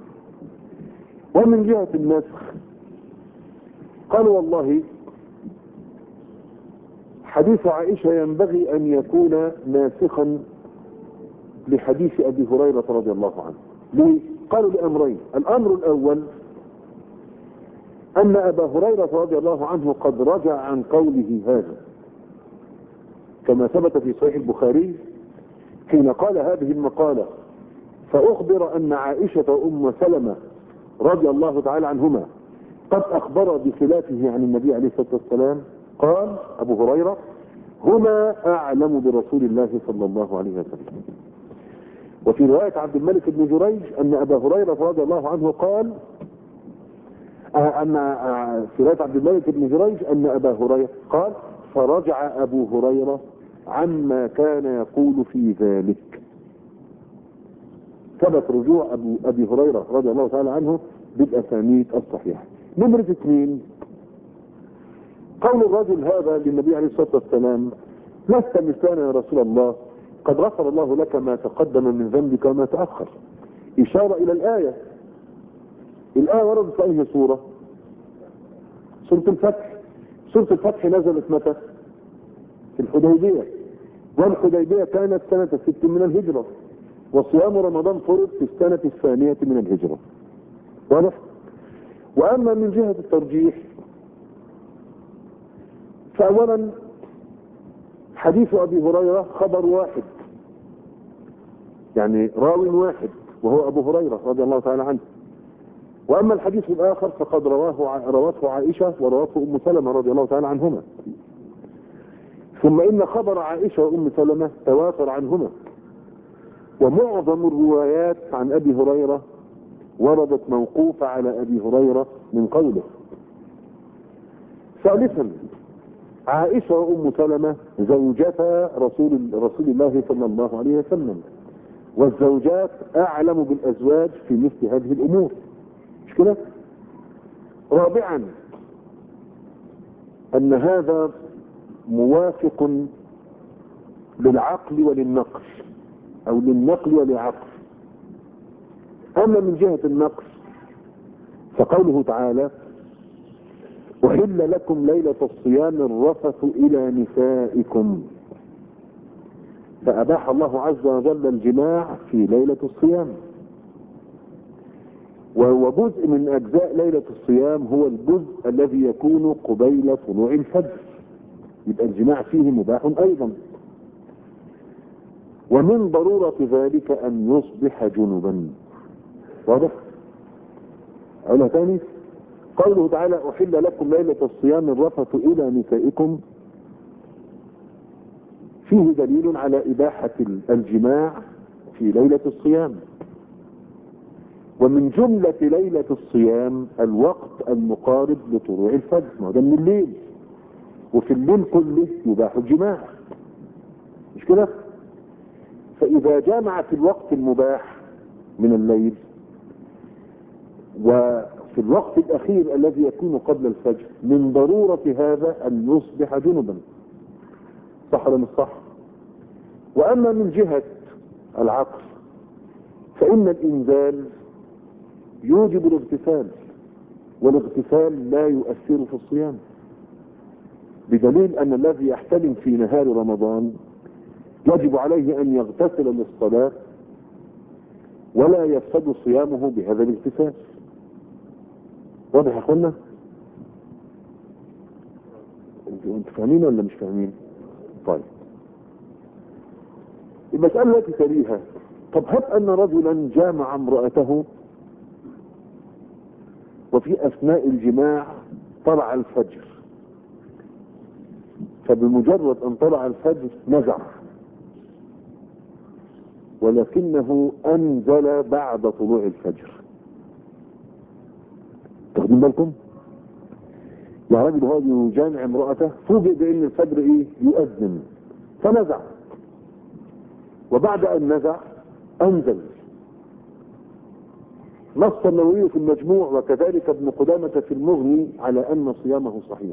ومن جهة النسخ قالوا والله حديث عائشة ينبغي أن يكون ناسخا لحديث أبي هريرة رضي الله عنه. ليه؟ قالوا لأمرين. الأمر الأول أن أبا هريرة رضي الله عنه قد رجع عن قوله هذا، كما ثبت في صحيح البخاري حين قال هذه المقالة فأخبر أن عائشة وأم سلمة رضي الله تعالى عنهما قد أخبر بخلافه عن النبي عليه الصلاة والسلام. قال أبو هريرة: هما أعلم برسول الله صلى الله عليه وسلم. وفي رواية عبد الملك بن جريج أن أبا هريرة رضي الله عنه قال أن في رواية عبد الملك بن جريج أن أبا هريرة قال: فرجع أبو هريرة عما كان يقول في ذلك. ثبت رجوع أبو أبي هريرة رضي الله تعالى عنه بالأسانيد الصحيحة. نمرة اثنين قول الرجل هذا للنبي عليه الصلاة والسلام: لست مثلنا يا رسول الله، قد غفر الله لك ما تقدم من ذنبك وما تأخر. إشارة إلى الآية. الآية وردت في أي سورة؟ سورة الفتح. سورة الفتح نزلت متى؟ في الحديبية، والحديبية كانت سنة ست من الهجرة، وصيام رمضان فرض في السنة الثانية من الهجرة. واضح؟ وأما من جهة الترجيح فأولا حديث أبي هريرة خبر واحد، يعني راوي واحد وهو أبو هريرة رضي الله تعالى عنه. وأما الحديث الآخر فقد رواه روته عائشة ورواته أم سلمة رضي الله تعالى عنهما. ثم إن خبر عائشة وأم سلمة تواتر عنهما، ومعظم الروايات عن أبي هريرة وردت موقوفة على أبي هريرة من قوله. ثالثا عائشة وأم سلمة زوجتا رسول رسول الله صلى الله عليه وسلم، والزوجات أعلم بالأزواج في مثل هذه الأمور، مش كده؟ رابعا أن هذا موافق للعقل وللنقل، أو للنقل وللعقل. أما من جهة النقل فقوله تعالى: أحل لكم ليلة الصيام الرفث إلى نسائكم، فأباح الله عز وجل الجماع في ليلة الصيام، وهو جزء من أجزاء ليلة الصيام، هو الجزء الذي يكون قبيل طلوع الفجر، يبقى الجماع فيه مباح أيضا. ومن ضرورة ذلك أن يصبح جنبا. واضح؟ أقولها تاني. قوله تعالى: أحل لكم ليلة الصيام الرفث إلى نسائكم، فيه دليل على إباحة الجماع في ليلة الصيام. ومن جملة ليلة الصيام الوقت المقارب لطلوع الفجر، ما ده من الليل، وفي الليل كله يباح الجماع، مش كده؟ فإذا جامع في الوقت المباح من الليل وفي الوقت الأخير الذي يكون قبل الفجر، من ضرورة هذا أن يصبح جنبا. صح ولا مش صح؟ وأما من جهة العقل فإن الإنزال يوجب الاغتسال، والاغتسال لا يؤثر في الصيام، بدليل أن الذي يحتلم في نهار رمضان يجب عليه أن يغتسل للصلاة ولا يفسد صيامه بهذا الاغتسال. واضح يا اخوانا؟ انتوا فاهمين ولا مش فاهمين؟ طيب، المسألة التي تليها: طب هب أن رجلا جامع امرأته وفي أثناء الجماع طلع الفجر، فبمجرد أن طلع الفجر نزع، ولكنه أنزل بعد طلوع الفجر. تاخدين بالكم؟ يا راجل هو يجامع امرأته، فوجئ بأن الفجر إيه؟ يؤذن، فنزع، وبعد أن نزع أنزل. نص النووي في المجموع وكذلك ابن قدامة في المغني على أن صيامه صحيح،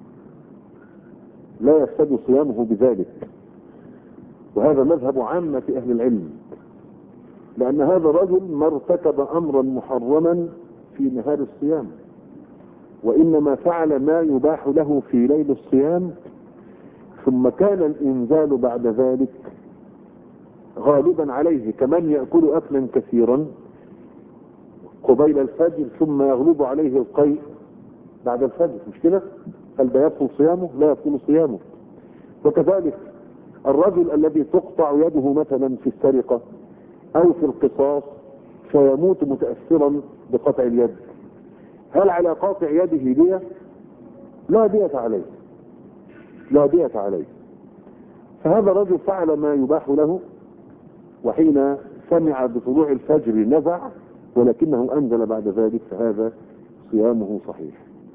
لا يفسد صيامه بذلك، وهذا مذهب عامة أهل العلم، لأن هذا الرجل ما ارتكب أمرا محرما في نهار الصيام، وإنما فعل ما يباح له في ليل الصيام، ثم كان الإنزال بعد ذلك غالبا عليه، كمن يأكل أكلا كثيرا قبيل الفجر ثم يغلب عليه القيء بعد الفجر، مش كده؟ هل ده يبطل صيامه؟ لا يبطل صيامه. وكذلك الرجل الذي تقطع يده مثلا في السرقة أو في القصاص فيموت متأثرا بقطع اليد، هل على قاطع يده دية؟ لا دية عليه، لا دية عليه. فهذا الرجل فعل ما يباح له، وحين سمع بطلوع الفجر نزع، ولكنه أنزل بعد ذلك، فهذا صيامه صحيح.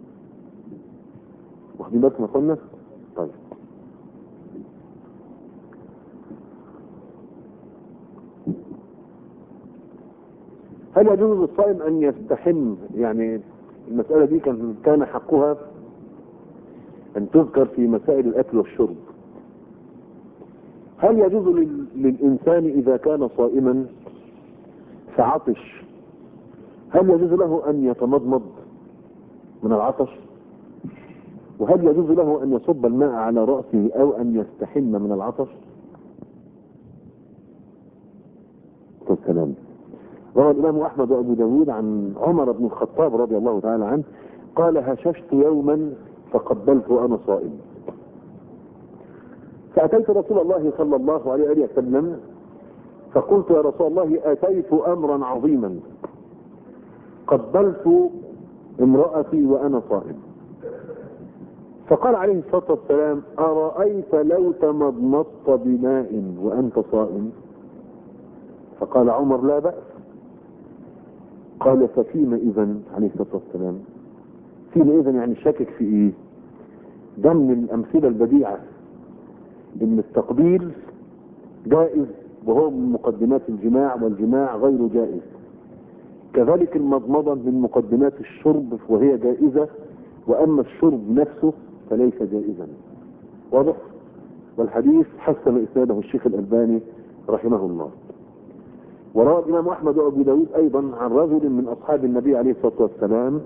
واخدين بالكم يا اخوانا؟ طيب، هل يجوز للصائم أن يستحم؟ يعني المسألة دي كان كان حقها أن تذكر في مسائل الأكل والشرب. هل يجوز لل... للإنسان إذا كان صائما فعطش، هل يجوز له أن يتمضمض من العطش؟ وهل يجوز له أن يصب الماء على رأسه أو أن يستحم من العطش؟ والسلام. روى الإمام أحمد وأبو داود عن عمر بن الخطاب رضي الله تعالى عنه قال: هششت يوما فقبلت وأنا صائم، فأتيت رسول الله صلى الله عليه وسلم فقلت: يا رسول الله، أتيت أمرا عظيما، قبلت امرأتي وأنا صائم. فقال عليه الصلاة والسلام: أرأيت لو تمضمضت بماء وأنت صائم؟ فقال عمر: لا بأس. قال: ففيما إذن عليه الصلاة والسلام؟ فيما إذن يعني شاكك في إيه؟ ده من الأمثلة البديعة إن التقبيل جائز وهو من مقدمات الجماع، والجماع غير جائز. كذلك المضمضة من مقدمات الشرب وهي جائزة، وأما الشرب نفسه فليس جائزا. واضح؟ والحديث حسن إسناده الشيخ الألباني رحمه الله. وروى الإمام أحمد وأبو داود أيضا عن رجل من أصحاب النبي عليه الصلاة والسلام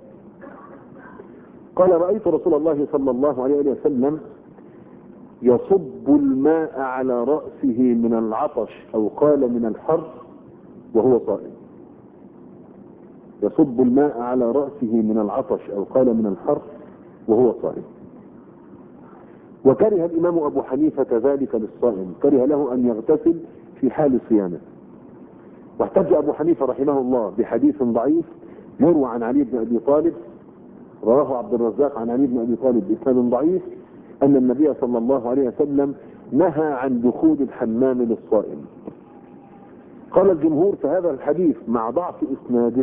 قال: رأيت رسول الله صلى الله عليه وسلم يصب الماء على رأسه من العطش أو قال من الحر وهو صائم. يصب الماء على رأسه من العطش أو قال من الحر وهو صائم. وكره الإمام أبو حنيفة ذلك للصائم، كره له أن يغتسل في حال صيامه. واحتج أبو حنيفة رحمه الله بحديث ضعيف يروى عن علي بن أبي طالب، رواه عبد الرزاق عن علي بن أبي طالب بإسناد ضعيف، أن النبي صلى الله عليه وسلم نهى عن دخول الحمام للصائم. قال الجمهور: فهذا الحديث مع ضعف إسناده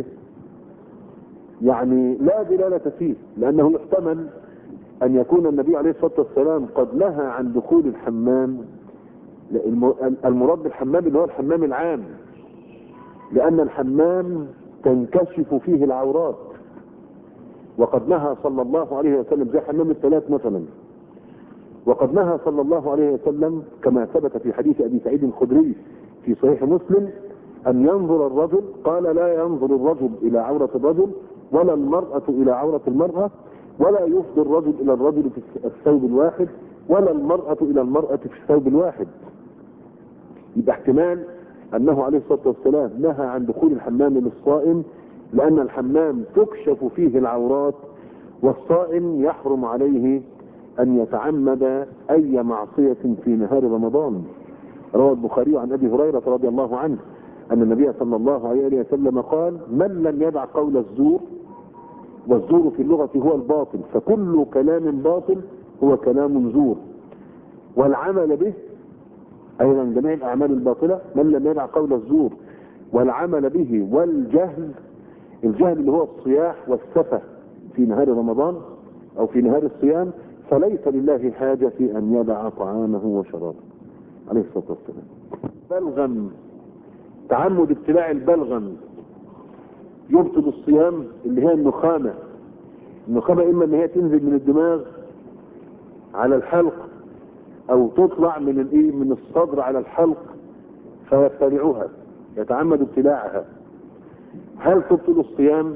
يعني لا دلالة فيه، لأنه يحتمل أن يكون النبي عليه الصلاة والسلام قد نهى عن دخول الحمام. المراد بالحمام اللي هو الحمام العام، لأن الحمام تنكشف فيه العورات، وقد نهى صلى الله عليه وسلم زي حمام الثلاث مثلا، وقد نهى صلى الله عليه وسلم كما ثبت في حديث أبي سعيد الخدري في صحيح مسلم أن ينظر الرجل، قال: لا ينظر الرجل إلى عورة الرجل ولا المرأة إلى عورة المرأة، ولا يفضي الرجل إلى الرجل في الثوب الواحد ولا المرأة إلى المرأة في الثوب الواحد. يبقى احتمال أنه عليه الصلاة والسلام نهى عن دخول الحمام للصائم لأن الحمام تكشف فيه العورات، والصائم يحرم عليه أن يتعمد أي معصية في نهار رمضان. روى البخاري عن أبي هريرة رضي الله عنه أن النبي صلى الله عليه وسلم قال: من لم يدع قول الزور، والزور في اللغة هو الباطل، فكل كلام باطل هو كلام زور، والعمل به أيضا جميع الأعمال الباطلة، من لم يدع قول الزور والعمل به والجهل، الجهل اللي هو الصياح والسفه في نهار رمضان أو في نهار الصيام، فليس لله حاجة في أن يدع طعامه وشرابه عليه الصلاة والسلام. بلغم، تعمد ابتلاع البلغم يبطل الصيام، اللي هي النخامة. النخامة إما أن هي تنزل من الدماغ على الحلق أو تطلع من الإيه من الصدر على الحلق فيبتلعها، يتعمد ابتلاعها. هل تبطل الصيام؟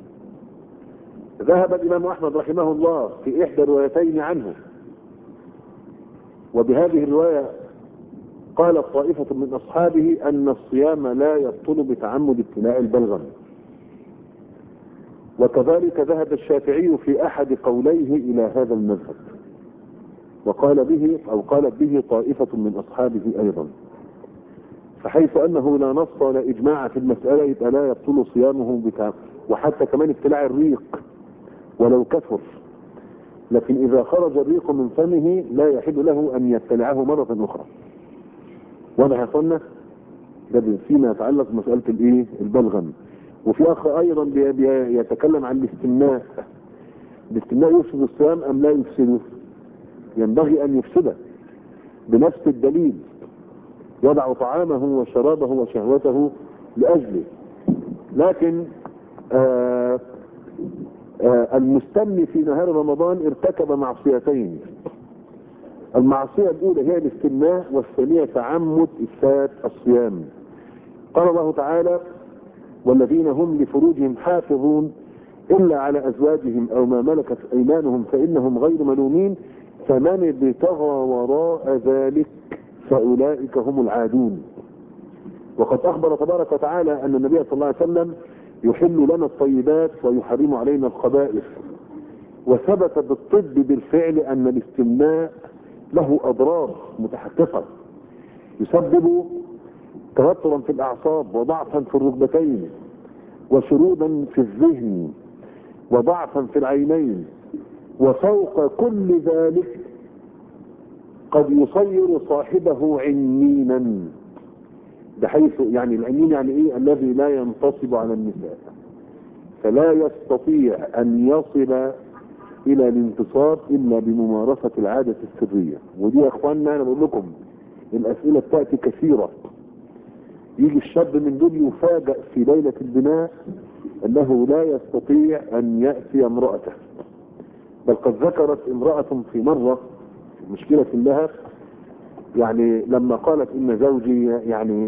ذهب الإمام أحمد رحمه الله في إحدى روايتين عنه، وبهذه الرواية قال طائفة من أصحابه أن الصيام لا يبطل بتعمد ابتلاع البلغم. وكذلك ذهب الشافعي في أحد قوليه إلى هذا المذهب، وقال به أو قالت به طائفة من أصحابه أيضا. فحيث أنه لا نص ولا إجماع في المسألة يبقى لا يبطل صيامه بتعمد. وحتى كمان ابتلاع الريق ولو كثر، لكن إذا خرج الريق من فمه لا يحل له أن يبتلعه مرة أخرى. واضح يا اخوانا؟ ده فيما يتعلق بمسألة الايه البلغم. وفي اخ ايضا بي بي يتكلم عن الاستمناء. الاستمناء يفسد الصيام ام لا يفسده؟ ينبغي ان يفسده بنفس الدليل، يضع طعامه وشرابه وشهوته لأجله. لكن آآ آآ المستمن في نهار رمضان ارتكب معصيتين. المعصية الأولى هي الاستمناء، والثانية تعمد إفساد الصيام. قال الله تعالى: والذين هم لفروجهم حافظون إلا على أزواجهم أو ما ملكت أيمانهم فإنهم غير ملومين فمن ابتغى وراء ذلك فأولئك هم العادون. وقد أخبر تبارك وتعالى أن النبي صلى الله عليه وسلم يحل لنا الطيبات ويحرم علينا الخبائث. وثبت بالطب بالفعل أن الاستمناء له أضرار متحققة، يسبب توترا في الأعصاب وضعفا في الركبتين وشرودا في الذهن وضعفا في العينين، وفوق كل ذلك قد يصير صاحبه عنينا، بحيث يعني العنين يعني ايه؟ الذي لا ينتصب على النساء، فلا يستطيع ان يصل الى الانتصاب الا بممارسة العادة السرية. ودي يا اخواننا انا بقول لكم الاسئلة بتأتي كثيرة. يجي الشاب من دول يفاجأ في ليلة البناء انه لا يستطيع ان يأتي امرأته، بل قد ذكرت امرأة في مرة مشكلة لها، يعني لما قالت ان زوجي يعني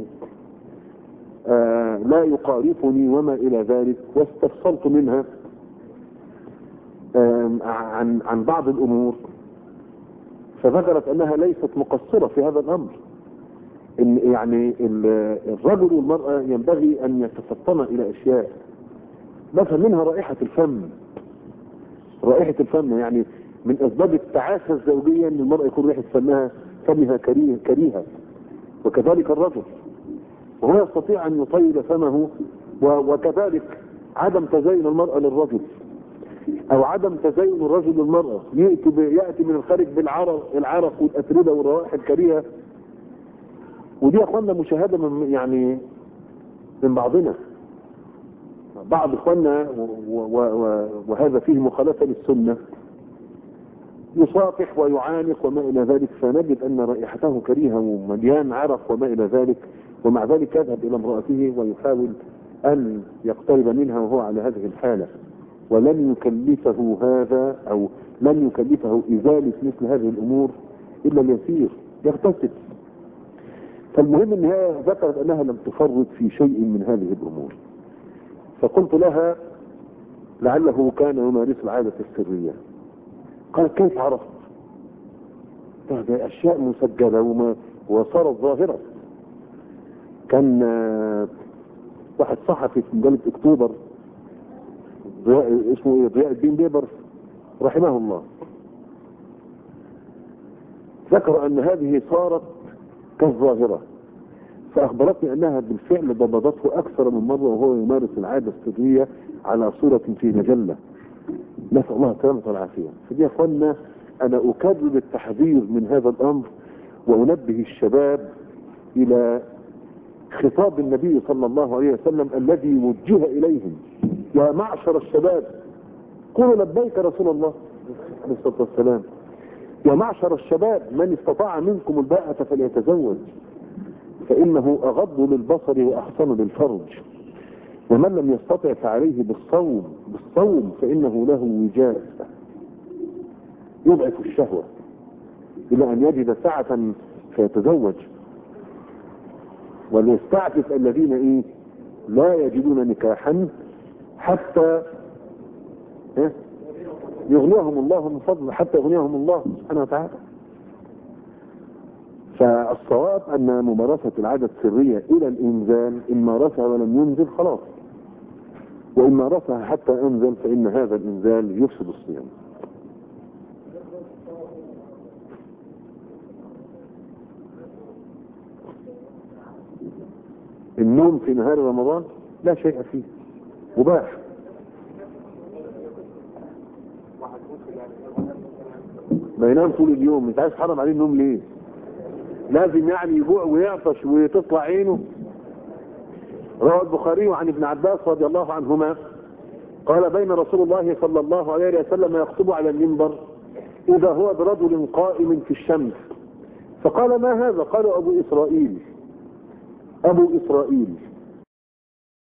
آه لا يقارفني وما الى ذلك، واستفسرت منها آه عن عن بعض الامور، فذكرت انها ليست مقصرة في هذا الامر. ان يعني الرجل والمرأة ينبغي ان يتفطن الى اشياء، مثلا منها رائحة الفم. رائحة الفم يعني من اسباب التعاسة الزوجية ان المرأة يكون ريحة فمها فمها كريه كريهة، وكذلك الرجل، وهو يستطيع ان يطيب فمه. وكذلك عدم تزين المرأة للرجل او عدم تزين الرجل للمرأة، يأتي, يأتي من الخارج بالعرق العرق والاتربة والروائح الكريهة. ودي يا اخوانا مشاهدة من يعني من بعضنا بعض اخواننا، وهذا فيه مخالفة للسنة، يصافح ويعانق وما الى ذلك، فنجد ان رائحته كريهة ومليان عرق وما الى ذلك، ومع ذلك يذهب الى امرأته ويحاول ان يقترب منها وهو على هذه الحالة، ولن يكلفه هذا او لن يكلفه ازالة مثل هذه الامور الا اليسير، يغتسل. فالمهم ان هي ذكرت انها لم تفرط في شيء من هذه الامور. فقلت لها لعله كان يمارس العادة السرية. قالت: كيف عرفت؟ هذه اشياء مسجلة وما وصارت ظاهرة. كان واحد صحفي في مجلة اكتوبر اسمه ايه ضياء الدين بيبر رحمه الله، ذكر ان هذه صارت كالظاهرة، فاخبرتني انها بالفعل ضبطته اكثر من مرة وهو يمارس العادة السرية على صورة في مجلة، نسأل الله السلامة والعافية. فدي يا اخوانا انا اكرر التحذير من هذا الامر، وانبه الشباب الى خطاب النبي صلى الله عليه وسلم الذي وجه اليهم: يا معشر الشباب قولوا لبيك رسول الله عليه الصلاة والسلام. يا معشر الشباب من استطاع منكم الباءة فليتزوج فإنه أغض للبصر وأحسن للفرج، ومن لم يستطع فعليه بالصوم بالصوم فإنه له وجاء يضعف الشهوة إلى أن يجد ساعة فيتزوج. وليستعفف الذين إيه لا يجدون نكاحا حتى يغنيهم الله من فضله، حتى يغنيهم الله سبحانه وتعالى. فالصواب أن ممارسة العادة السرية إلى الإنزال، إن مارسها ولم ينزل خلاص، وإن مارسها حتى أنزل فإن هذا الإنزال يفسد الصيام. النوم في نهار رمضان لا شيء فيه، مباح. ما ينام طول اليوم، انت عايز تحرم عليه النوم ليه؟ لازم يعني يجوع ويعطش وتطلع عينه. روى البخاري عن ابن عباس رضي الله عنهما قال: بين رسول الله صلى الله عليه وسلم يخطب على المنبر إذا هو برجل قائم في الشمس، فقال: ما هذا؟ قالوا: أبو إسرائيل أبو إسرائيل